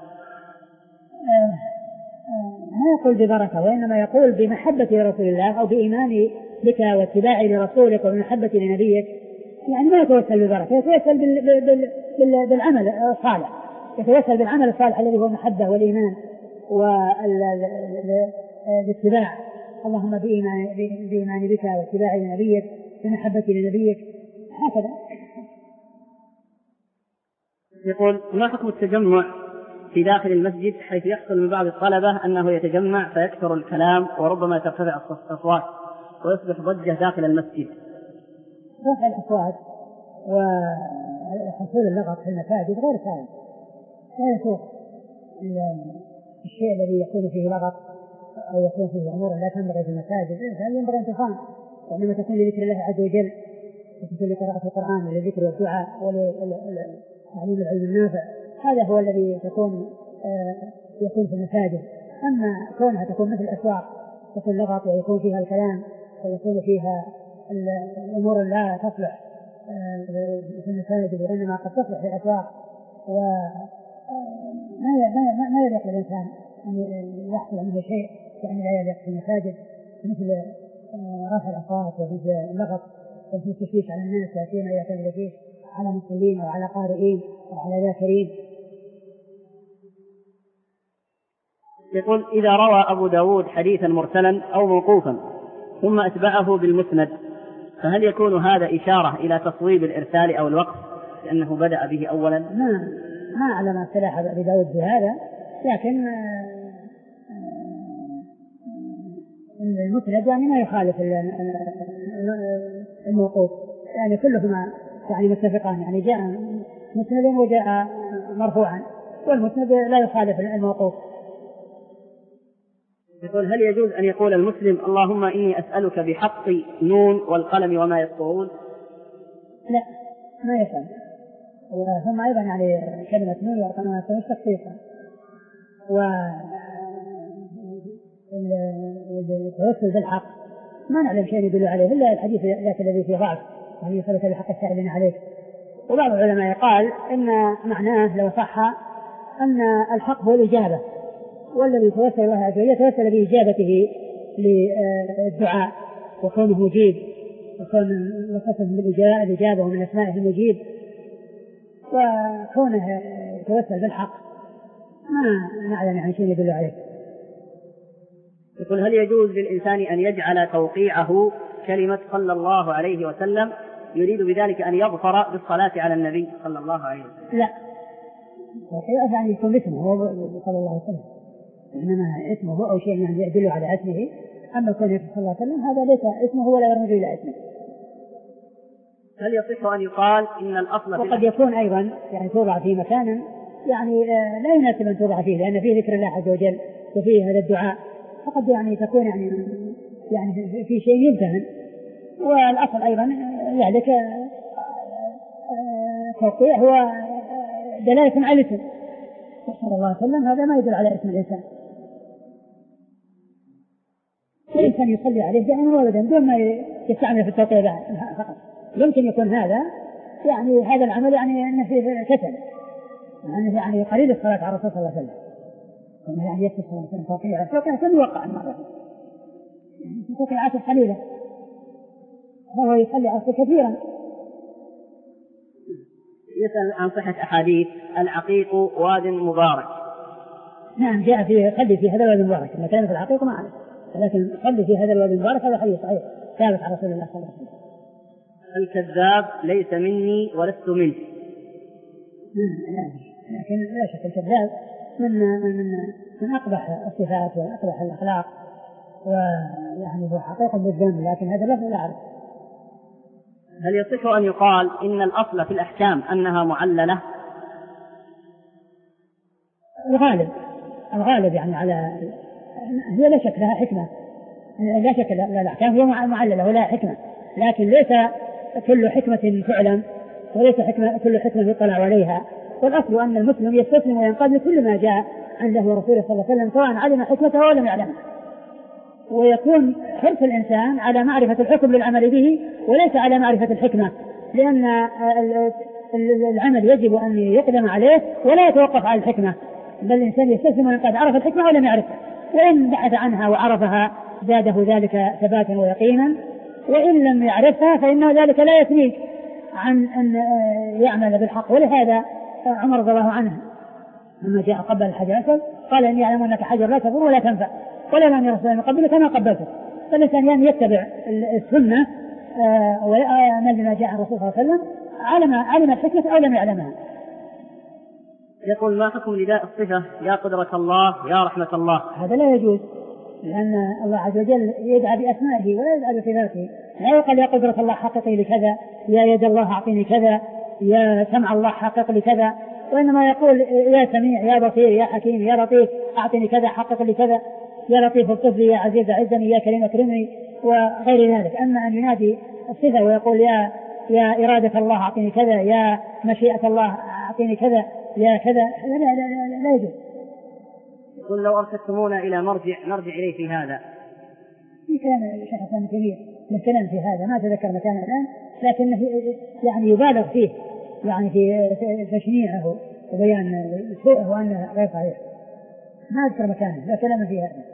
A: ما يقول ببركة، وإنما يقول بمحبة لرسول الله أو بإيماني بك واتباعي لرسولك ومحبة لنبيك، يعني ما يتوسل ببركة، يتوسل بال بال بال بالعمل الصالح، يتوسل بالعمل الصالح الذي هو المحبة والإيمان والاتباع. اللهم بإيماني بك واتباعي لنبيك بمحبتي لنبيك، هكذا.
B: يقول ما حكم التجمع في داخل المسجد حيث يحصل من بعض الطلبة أنه يتجمع فيكثر الكلام وربما ترتفع الأصوات ويصبح ضجة داخل المسجد؟
A: رفع الأصوات وحصول اللغط في المساجد غير سائغ، لا يسوق الشيء الذي يكون فيه لغط أو يكون فيه أمور لا تنبغي في المساجد، الإنسان ينبغي أن تخان، وإنما تكون لذكر الله عز وجل، وتكون لقراءة القرآن وللذكر والدعاء ولتعليم العلم النافع، هذا هو الذي تكون آه يكون في المساجد. أما كونها تكون مثل الأسواق، تكون لغط ويكون فيها الكلام ويكون فيها الأمور لا تصلح آه في المساجد، وإنما قد تصلح في الأسواق، وما ما يليق للإنسان أن يحصل منه شيء يعني لا يليق في المساجد، مثل آه رفع الأصوات ومثل اللغط ومثل التشويش على الناس، لا سيما إذا كان التشويش على مصلين أو على قارئين أو على ذاكرين.
B: يقول إذا روى أبو داود حديثا مرسلا أو موقوفا ثم أتبعه بالمسند، فهل يكون هذا إشارة إلى تصويب الإرسال أو الوقف لأنه بدأ به أولا؟
A: ما ما أعلم اصطلاح أبي داود بهذا، لكن المسند يعني ما يخالف الموقوف، يعني كلهما يعني متفقان، يعني جاء مسندا وجاء مرفوعا، والمسند لا يخالف الموقوف.
B: يقول هل يجوز أن يقول المسلم اللهم إني أسألك بحق نون والقلم وما يسطرون؟
A: لا ما يفعل. ثم أيضا يعني كلمة نون والقلم وما يسطرون تخصيصا، والتوسل بالحق ما نعلم شيء يدل عليه إلا الحديث ذاك الذي فيه ضعف، يعني يسألك بحق السائلين عليك، وبعض العلماء قال إن معناه لو صح أن الحق هو الإجابة، والذي توسل الله عز وجل توسل بإجابته للدعاء وكونه مجيب، وكون وصفه بالإجابة ومن أسمائه المجيب، وكونه توسل بالحق ما نعلم عن شيء يدل عليه.
B: يقول: هل يجوز للإنسان أن يجعل توقيعه كلمة صلى الله عليه وسلم يريد بذلك أن يظفر بالصلاة على النبي صلى الله عليه وسلم؟
A: لا، توقيعه يعني يكون اسمه هو صلى الله عليه وسلم، إنما اسمه أو شيء يعني يدل على اسمه. أما كونه صلى الله عليه وسلم هذا ليس اسمه ولا يرمز إلى اسمه.
B: هل يصح أن يقال إن الأصل
A: وقد يكون أيضا يعني توضع في مكان يعني لا يناسب أن توضع فيه، لأن فيه ذكر الله عز وجل وفيه هذا الدعاء، فقد يعني تكون يعني يعني في شيء يمتهن. والأصل أيضا ذلك توقيع هو دلالة على الاسم صلى الله عليه وسلم، هذا ما يدل على اسم الإنسان. الإنسان يصلي عليه دائما وابدا دون ما يستعمل في التوقيع فقط. يمكن يكون هذا يعني هذا العمل يعني أنه فيه كسل، يعني يعني قليل الصلاة على الرسول صلى الله عليه وسلم، يعني يكفي صلى الله عليه وسلم توقيع توقيع كم يوقع المرة يعني في توقيعات قليلة، وهو يصلي على كثيرا.
B: يسأل عن صحة أحاديث العقيق واد مبارك.
A: نعم، جاء في خلي في هذا الواد المبارك، لما كان في العقيق ما أعرف، لكن خلي في هذا الواد المبارك هذا حديث صحيح ثابت على رسول الله صلى الله عليه وسلم.
B: الكذاب ليس مني ولست منه.
A: لكن لا شك الكذاب من من من أقبح الصفات وأقبح الأخلاق، ويعني هو حقيقة بالذنب، لكن هذا لا أعرف.
B: هل يصح أن يقال إن الأصل في الأحكام أنها معللة؟
A: الغالب الغالب يعني على هي لا شك لها حكمة، لا شك الأحكام هي معللة ولا حكمة، لكن ليس كل حكمة تعلم وليس حكمة كل حكمة يطلع عليها. والأصل أن المسلم يستسلم وينقاد لكل ما جاء عن الله ورسوله صلى الله عليه وسلم سواء علم حكمته أو لم يعلمها، ويكون حرص الإنسان على معرفة الحكم للعمل به وليس على معرفة الحكمة، لأن العمل يجب أن يقدم عليه ولا يتوقف على الحكمة، بل الإنسان يستسلم وينقاد عرف الحكمة ولم يعرفها، وإن بحث عنها وعرفها زاده ذلك ثباتا ويقينا، وإن لم يعرفها فإنه ذلك لا يثنيه عن أن يعمل بالحق. ولهذا عمر رضي الله عنه لما جاء قبل الحجر الأسود قال: إني أعلم أنك حجر لا تضر ولا تنفع ولا من رسول من قبلك كما قبلته. فالإنسان يعني يتبع السنة ويأمل بما جاء عن الرسول صلى الله عليه وسلم علم علم الحكمة أو لم يعلمها.
B: يقول: ما حكم نداء الصفة يا قدرة الله يا رحمة الله؟
A: هذا لا يجوز، لأن الله عز وجل يدعى بأسمائه ولا يدعى بصفاته. لا يقال يا قدرة الله حققي لكذا، يا يد الله أعطيني كذا، يا سمع الله حقق لكذا، وإنما يقول يا سميع يا بصير يا حكيم يا لطيف أعطيني كذا حقق لكذا، يا لطيف الطفل يا عزيز عزني يا كريم أكرمني وغير ذلك. أما أن ينادي الصفة ويقول يا يا إرادة الله أعطيني كذا، يا مشيئة الله أعطيني كذا، يا كذا، لا لا لا, لا يجوز.
B: يقول: لو أرشدتمونا إلى مرجع نرجع إليه في هذا.
A: في كلام الشيخ حسن كبير الكلام في هذا ما تذكر مكانه الآن، لكنه يعني يبالغ فيه يعني في تشنيعه وبيان سوءه وأنه غير صحيح، ما أذكر مكانه لا كلام في هذا.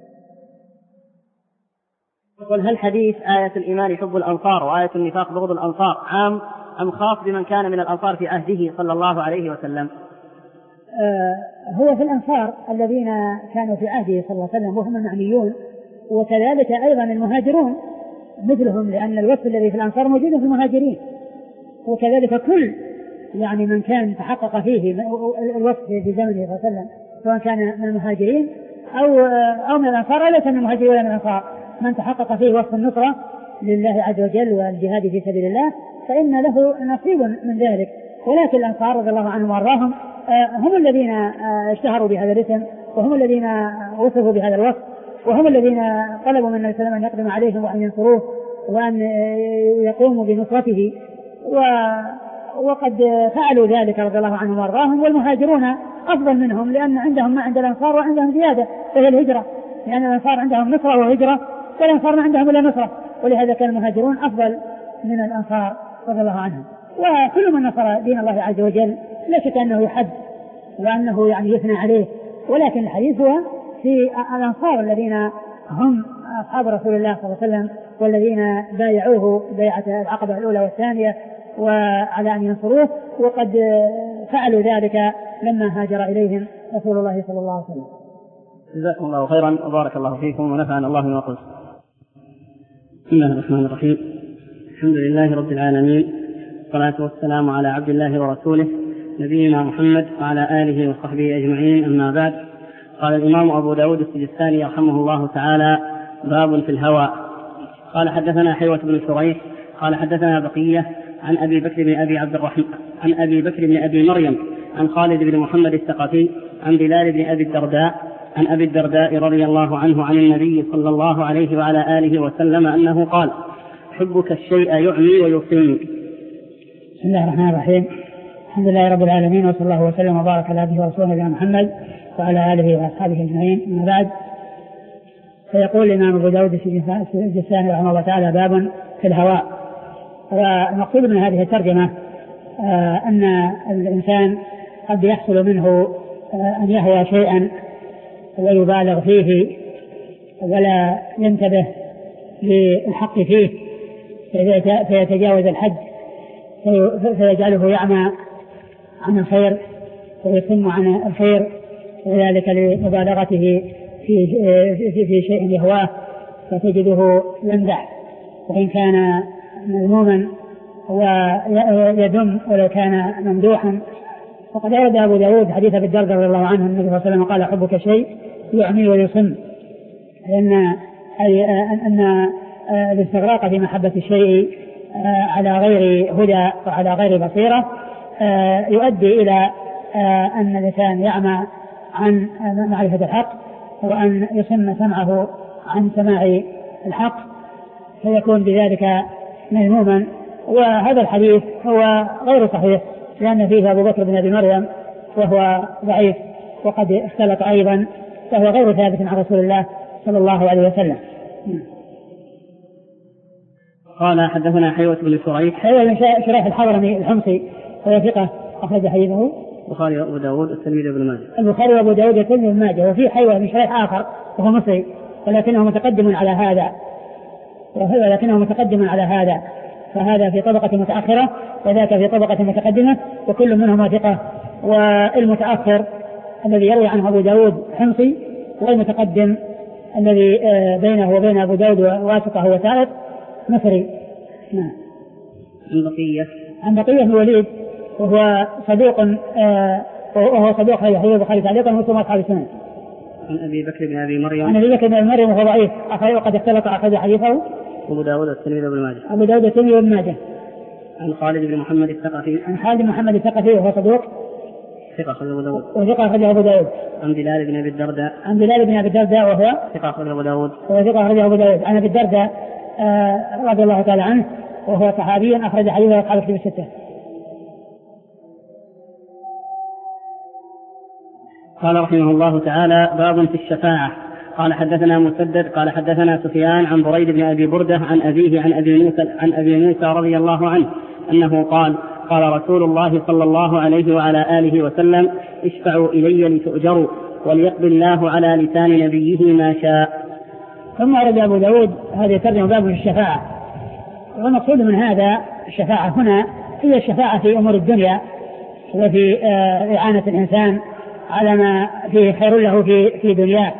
B: يقول: هل حديث آية الإيمان حب الأنصار وآية النفاق بغض الأنصار عام أم خاص بمن كان من الأنصار في عهده صلى الله عليه وسلم؟
A: آه هو في الأنصار الذين كانوا في عهده صلى الله عليه وسلم وهم المعنيون، وكذلك أيضا المهاجرون مثلهم، لأن الوصف الذي في الأنصار موجود في المهاجرين، وكذلك كل يعني من كان تحقق فيه الوصف في زمنه صلى الله عليه وسلم سواء كان من المهاجرين أو أو من الأنصار، ليس من المهاجرين ولا من الأنصار، من تحقق فيه وصف النصرة لله عز وجل والجهاد في سبيل الله فإن له نصيب من ذلك. ولكن الأنصار رضي الله عنهم وأرضاهم هم الذين اشتهروا بهذا الاسم، وهم الذين وصفوا بهذا الوصف، وهم الذين طلبوا من النبي صلى الله عليه وسلم أن يقدم عليهم وأن ينصروه وأن يقوموا بنصرته، وقد فعلوا ذلك رضي الله عنهم وأرضاهم. والمهاجرون أفضل منهم لأن عندهم ما عند الأنصار وعندهم زيادة وهي الهجرة، لأن الأنصار عندهم نصرة وهجرة والأنصار ما عندهم إلا نصرة، ولهذا كان المهاجرون أفضل من الأنصار رضي الله عنهم. وكل من نصر دين الله عز وجل لا شك أنه يحب وأنه يعني يثنى عليه، ولكن الحديث هو في الأنصار الذين هم أصحاب رسول الله صلى الله عليه وسلم والذين بايعوه بيعة العقبة الأولى والثانية وعلى أن ينصروه، وقد فعلوا ذلك لما هاجر إليهم رسول الله صلى الله عليه وسلم.
B: جزاكم الله خيرا وبارك الله فيكم ونفعنا الله بما قلت. بسم الله الرحمن الرحيم. الحمد لله رب العالمين، والصلاة والسلام على عبد الله ورسوله نبينا محمد وعلى آله وصحبه أجمعين، أما بعد. قال الإمام أبو داود السجستاني رحمه الله تعالى: باب في الهوى. قال حدثنا حيوة بن شريح قال حدثنا بقية عن أبي بكر بن أبي عبد الرحمن عن أبي بكر بن أبي مريم عن خالد بن محمد الثقفي عن بلال بن أبي الدرداء عن أبي الدرداء رضي الله عنه عن النبي صلى الله عليه وعلى آله وسلم أنه قال: حبك الشيء يعمي ويصم.
A: بسم الله الرحمن الرحيم. الحمد لله رب العالمين، وصلى الله وسلم وبارك على عبده ورسوله نبينا محمد وعلى آله وأصحابه أجمعين، أما بعد. فيقول الإمام أبو داود السجستاني رحمه الله تعالى: باب في الهواء. والمقصود من هذه الترجمة آه أن الإنسان قد يحصل منه آه أن يهوى شيئا ويبالغ فيه ولا ينتبه للحق فيه فيتجاوز الحد فيجعله يعمى عن الخير ويصم عن الخير، وذلك لمبالغته في, في, في شيء يهواه فتجده يمدح وإن كان مذموما ويذم ولو كان ممدوحا. وقد أورد أبو داود حديث أبي الدرداء رضي الله عنه النبي صلى الله عليه وسلم قال: حبك شيء يعمي ويصم، لأن أي أن الاستغراق في محبة الشيء على غير هدى وعلى غير بصيرة يؤدي إلى أن الإنسان يعمى عن معرفة الحق وأن يصم سمعه عن سماع الحق فيكون بذلك مذموما. وهذا الحديث هو غير صحيح لأن فيه أبو بكر بن أبي مريم وهو ضعيف وقد اختلط أيضا، فهو غير ثابت عن رسول الله صلى الله عليه وسلم.
B: قال حدثنا حيوة بن شريح
A: حيوة بن شريح الحضرمي الحمصي وهو ثقة أخرج حديثه
B: البخاري وأبو داود والترمذي وابن ماجه.
A: البخاري وأبو داود والترمذي وابن ماجه. وفي حيوة بن شريح آخر وهو مصري ولكنه متقدم على هذا ولكنه متقدم على هذا فهذا في طبقة متأخرة وذاك في طبقة متقدمة، وكل منهما ثقة. والمتأخر الذي يروي عنه أبو داود حمصي، والمتقدم الذي بينه وبين أبو داود واسطة هو ثالث مصري. نعم.
B: عن بقية
A: عن بقية بن وليد وهو صدوق وهو صدوق حديث البخاري تعليقا وثم أصحاب السنن.
B: عن أبي بكر بن أبي مريم
A: عن أبي بكر بن أبي مريم وهو ضعيف وقد اختلط أخذ حديثه
B: أبو داود والترمذي وابن ماجه.
A: أبو داود والترمذي وابن ماجه.
B: عن خالد بن محمد الثقفي
A: عن خالد بن محمد الثقفي وهو صدوق
B: ثقة أخرجه أبو داود
A: وثقة أخرجه أبو داود.
B: عن بلال بن أبي الدرداء
A: عن بلال بن أبي الدرداء وهو
B: ثقة أخرجه أبو داود
A: وهو ثقة أخرجه أبو داود. عن أبي الدرداء آه رضي الله تعالى عنه وهو صحابي أخرج حديثه أصحاب الكتب الستة.
B: قال رحمه الله تعالى: باب في الشفاعة. قال حدثنا مسدد قال حدثنا سفيان عن بريد بن أبي بردة عن أبيه عن أبي موسى عن أبي موسى رضي الله عنه أنه قال: قال رسول الله صلى الله عليه وعلى آله وسلم: اشفعوا إلي لتؤجروا وليقضي الله على لسان نبيه ما شاء.
A: ثم أورد أبو داود هذه ترجمة باب في الشفاعة. والمقصود من هذا الشفاعة هنا هي الشفاعة في أمور الدنيا وفي إعانة الإنسان على ما فيه خير له في في دنياه.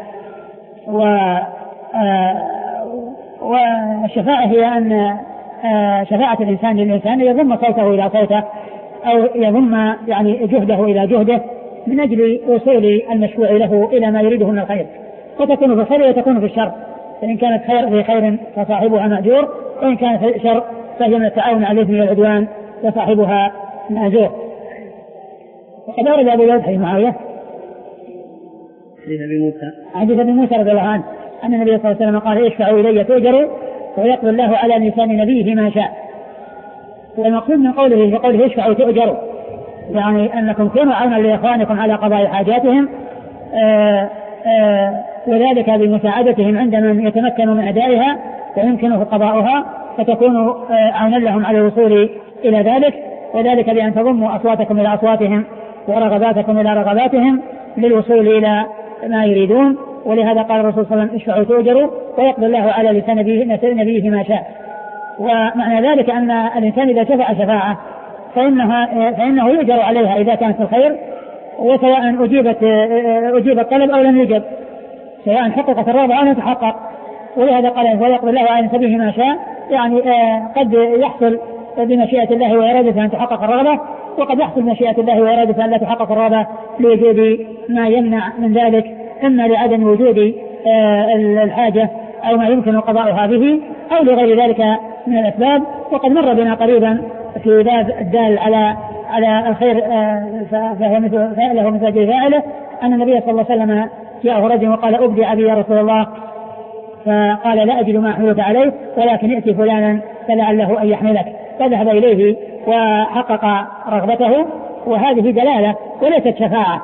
A: والشفاعة هي أن شفاعة الإنسان للإنسان يضم صوته إلى صوته أو يضم يعني جهده إلى جهده من أجل وصول المشفوع له إلى ما يريده من الخير، وتكون في الخير وتكون في الشر. فإن كانت خير في خير فصاحبها مأجور، وإن كانت في شر فهي من التعاون على الإثم والعدوان وصاحبها مأجور. وقد أورد أبو داود حديث معاوية
B: حديث أبي موسى
A: حديث أبي موسى رضي الله عنه أن النبي صلى الله عليه وسلم قال: اشفعوا إلي تؤجروا ويقضي الله على لسان نبيه ما شاء. والمقصود من قوله فقوله اشفعوا تؤجروا يعني أنكم كونوا عونا لإخوانكم على قضاء حاجاتهم آآ آآ وذلك بمساعدتهم عندما يتمكنوا من أدائها ويمكنه قضاؤها، فتكونوا عونا لهم على الوصول إلى ذلك. وذلك بأن تضموا أصواتكم إلى أصواتهم ورغباتكم إلى رغباتهم للوصول إلى ما يريدون. ولهذا قال الرسول صلى الله عليه وسلم اشفعوا تؤجروا ويقضي الله على لسان نبيه ما شاء. ومعنى ذلك أن الإنسان إذا شفع شفاعة فإنها فإنه يؤجر عليها إذا كانت في الخير، وسواء أجيبت أجيب الطلب أو لم يجب، سواء حققت الرغبة أو لم تحقق. ولهذا قال ويقضي الله على نبيه ما شاء، يعني قد يحصل بمشيئة الله وإرادته أن تحقق الرغبة، وقد يحصل بمشيئة الله وإرادته أن لا تحقق الرغبة لوجود ما يمنع من ذلك، إما لعدم وجود الحاجة أو ما يمكن قضاؤها به أو لغير ذلك من الأسباب. وقد مر بنا قريبا في باب الدال على على الخير فهو مثل فعله مثل فاعله أن النبي صلى الله عليه وسلم جاءه رجل وقال أبدع أبي يا رسول الله، فقال لا أجد ما أحملك عليه ولكن ائت فلانا فلعله أن يحملك، فذهب إليه وحقق رغبته، وهذه دلالة وليست شفاعة.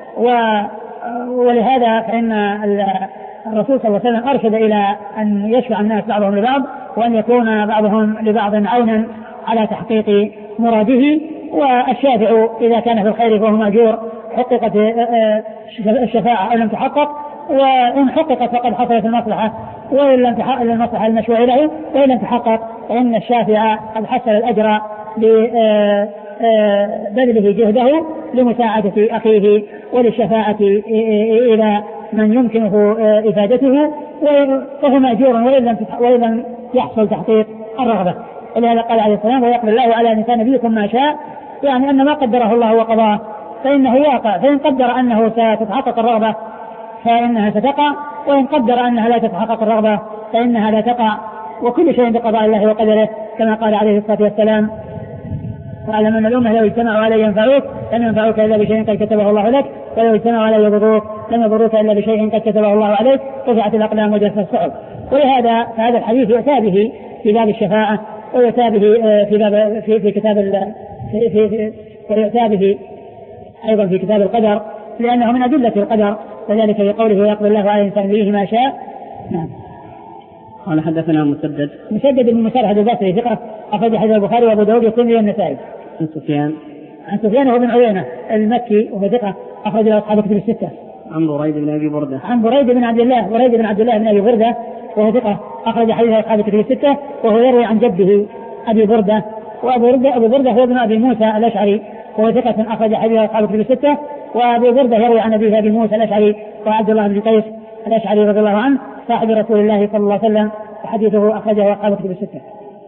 A: ولهذا فإن الرسول صلى الله عليه وسلم أرشد إلى أن يشفع الناس بعضهم لبعض، وأن يكون بعضهم لبعض عونا على تحقيق مراده. والشافع إذا كان في الخير فهو مأجور حققت الشفاعة أو لم تحقق، وإن حققت فقد حصلت المصلحة، وإن لم تحقق المصلحة المشروع له، وإن لم تحقق فإن الشافع قد حصل الأجر لبذله جهده لمساعدة أخيه وللشفاعة إلى من يمكنه إفادته، فهو مأجور وإن لم يحصل تحقيق الرغبة. ولهذا قال عليه السلام ويقضي الله على لسان نبيكم ما شاء، يعني أن ما قدره الله وقضاه فإنه واقع، فإن قدر أنه ستتحقق الرغبة فإنها ستقع، وإن قدر أنها لا تتحقق الرغبة فإنها لا تقع، وكل شيء بقضاء الله وقدره، كما قال عليه الصلاة والسلام واعلم أن الأمة لو اجتمعوا على ينفعوك لم ينفعوك إلا بشيء قد كتبه الله لك، ولو اجتمعوا على يضروك لم يضروك إلا بشيء قد كتبه الله عليك، رفعت الأقلام وجفت الصحف. ولهذا فهذا الحديث يؤتى به في باب الشفاعة، ويؤتى به في باب في, في كتاب في, في, في ويؤتى به أيضا في كتاب القدر، لأنه من أدلة القدر، وذلك في قوله ويقضي الله على الإنسان به ما شاء. نعم.
B: قال حدثنا مسدد
A: مسدد بن مسرهد البصري ثقة أخرج حديث البخاري وأبو داود والترمذي والنسائي.
B: عن سفيان
A: عن سفيان هو بن عيينة المكي وهو ثقة أخرج له أصحاب كتب الستة.
B: عن بريد بن أبي بردة
A: عن بريد بن عبد الله بريد بن عبد الله بن أبي بردة وهو ثقة أخرج حديث أصحاب كتب الستة، وهو يروي عن جده أبي بردة، وأبو بردة أبو بردة هو ابن أبي موسى الأشعري وهو ثقة أخرج حديث أصحاب كتب الستة، وأبو بردة يروي عن أبيه أبي موسى الأشعري وعبد الله بن قيس الأشعري رضي الله عنه صاحب رسول الله صلى الله عليه وسلم، وحديثه أخرجه أصحاب كتب الستة.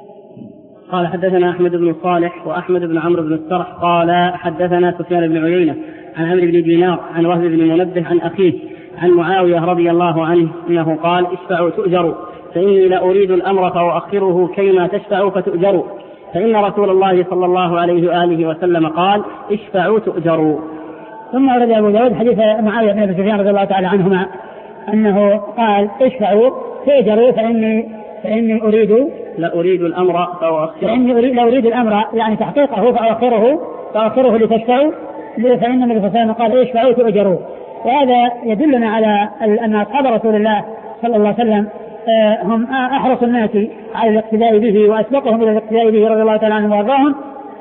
B: قال حدثنا أحمد بن صالح وأحمد بن عمرو بن السرح قال حدثنا سفيان بن عيينة عن عمرو بن دينار عن وهب بن منبه عن أخيه عن معاوية رضي الله عنه أنه قال اشفعوا تؤجروا، فإني لأريد الأمر فأؤخره كيما تشفعوا فتؤجروا، فإن رسول الله صلى الله عليه وآله وسلم قال اشفعوا تؤجروا.
A: ثم ورد أبو داود حديث معاوية بن سفيان رضي الله تعالى عنهما أنه قال اشفعوا تؤجروا، فإني فإني أريد
B: لا أريد الأمر فأؤخره،
A: فإني أريد لا أريد الأمر يعني تحقيقه فأؤخره فأؤخره لتشفعوا، فإن النبي صلى الله عليه وسلم قال اشفعوا تؤجروا. وهذا يدلنا على أن أصحاب رسول الله صلى الله عليه وسلم هم أحرص الناس على الاقتداء به وأسبقهم إلى الاقتداء به رضي الله تعالى عنهم وارضاهم.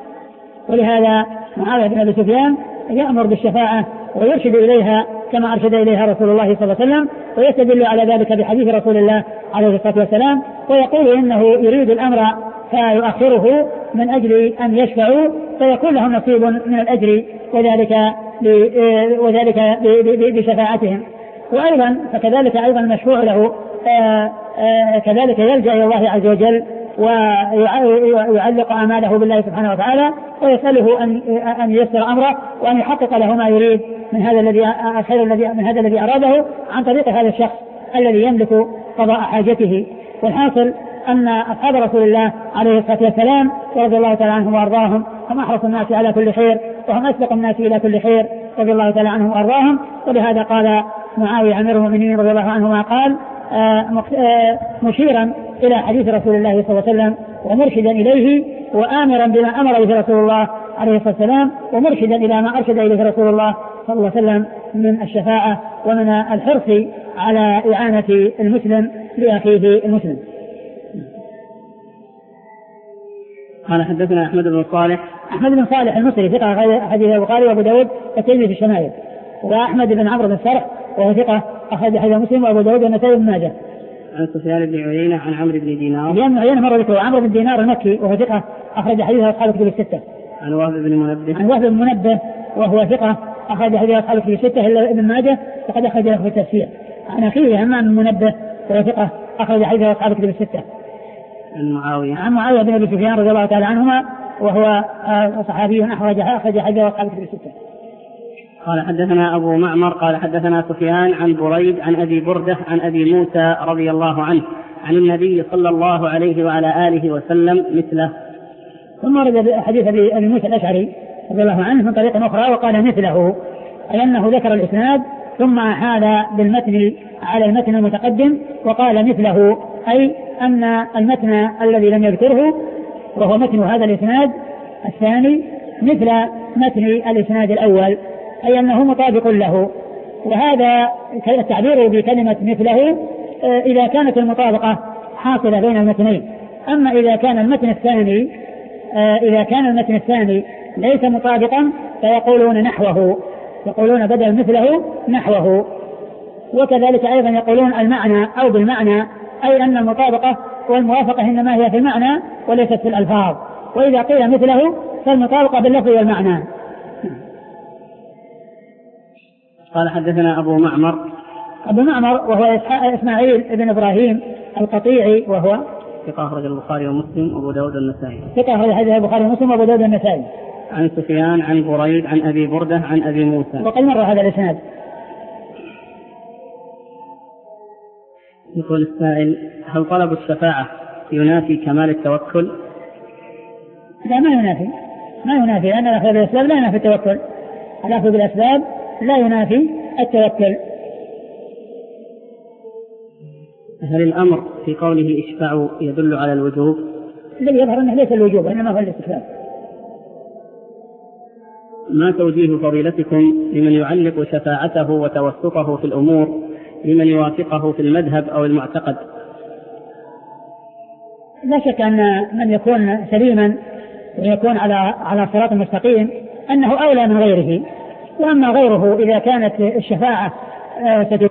A: ولهذا معاوية بن أبي سفيان يأمر بالشفاعة ويرشد إليها كما أرشد إليها رسول الله صلى الله عليه وسلم، ويستدل على ذلك بحديث رسول الله عليه الصلاة والسلام، ويقول إنه يريد الأمر فيؤخره من أجل أن يشفعوا فيكون لهم نصيب من الأجر، وذلك وذلك بشفاعتهم. وأيضا فكذلك أيضا المشفوع له آآ آآ كذلك يلجأ إلى الله عز وجل ويعلق أماله بالله سبحانه وتعالى، ويسأله أن أن ييسر أمره وأن يحقق له ما يريد من هذا الذي الخير الذي من هذا الذي أراده عن طريق هذا الشخص الذي يملك قضاء حاجته. والحاصل أن أصحاب رسول الله عليه الصلاة والسلام رضي الله تعالى عنهم وأرضاهم هم أحرص الناس على كل خير وهم أسبق الناس إلى كل خير رضي الله تعالى عنهم وأرضاهم. ولهذا قال معاوية أمير المؤمنين رضي الله عنه ما قال مشيرا إلى حديث رسول الله صلى الله عليه وسلم ومرشدا إليه وآمرا بما أمر به رسول الله عليه الصلاة والسلام ومرشدا إلى ما أرشد إليه رسول الله صلى الله عليه وسلم من الشفاعة ومن الحرص على إعانة المسلم لأخيه المسلم.
B: قال حدثنا أحمد بن صالح.
A: أحمد بن صالح المصري ثقة حديث البخاري وأبو داود والترمذي في الشمائل. وأحمد بن عمرو بن السرح وهو ثقة أخرج حديث مسلم وأبو داود والنسائي بن ماجه.
B: عن سفيان بن عيينة عن عمرو بن دينار.
A: سفيان بن عيينة مر ذكره. عمرو بن دينار المكي وهو ثقة أخرج حديث أصحاب الكتب الستة.
B: عن وهب بن منبه.
A: عن وهب بن منبه وهو ثقة أخرج حديث أصحاب الكتب الستة إلا ابن ماجه وقد أخرج له في التفسير. عن أخيه همام بن منبه وهو ثقة أخرج حديث أصحاب الكتب الستة.
B: عن معاوية.
A: عن معاوية بن أبي سفيان رضي الله تعالى عنهما وهو صحابي أخرج أخرج حديث أصحاب الكتب الستة.
B: قال حدثنا أبو معمر قال حدثنا سفيان عن بريد عن أبي بردة عن أبي موسى رضي الله عنه عن النبي صلى الله عليه وعلى آله وسلم مثله.
A: ثم ورد حديث أبي موسى الأشعري رضي الله عنه من طريق أخرى وقال مثله، أي أنه ذكر الإسناد ثم أحال بالمتن على المتن المتقدم وقال مثله، أي أن المتن الذي لم يذكره وهو متن هذا الإسناد الثاني مثل متن الإسناد الأول، أي أنه مطابق له. وهذا التعبير بكلمة مثله إذا كانت المطابقة حاصلة بين المتنين. أما إذا كان المتن الثاني إذا كان المتن الثاني ليس مطابقا فيقولون نحوه، يقولون بدل مثله نحوه. وكذلك أيضا يقولون المعنى أو بالمعنى، أي أن المطابقة والموافقة إنما هي في المعنى وليست في الألفاظ. وإذا قيل مثله فالمطابقة باللفظ والمعنى.
B: قال حدثنا أبو معمر.
A: أبو معمر وهو إسماعيل بن إبراهيم القطيعي وهو
B: ثقة أخرج البخاري ومسلم وأبو داود والنسائي.
A: ثقة أخرج حديث البخاري ومسلم وأبو داود والنسائي.
B: عن سفيان عن بريد عن أبي بردة عن أبي موسى.
A: وقد مر هذا الإسناد.
B: يقول السائل: هل طلب الشفاعة ينافي كمال التوكل؟
A: لا، ما ينافي ما ينافي لأن الأخذ بالأسباب لا ينافي التوكل. الأخذ بالأسباب لا ينافي التوكل.
B: هل الأمر في قوله اشفعوا يدل على الوجوب؟
A: الذي يظهر أنه ليس الوجوب إنما هو الاستحباب.
B: ما توجيه فضيلتكم لمن يعلق شفاعته وتوسطه في الأمور لمن يوافقه في المذهب أو المعتقد؟
A: لا شك أن من يكون سليما ويكون على على صراط مستقيم أنه أولى من غيره. وأما غيره إذا كانت الشفاعة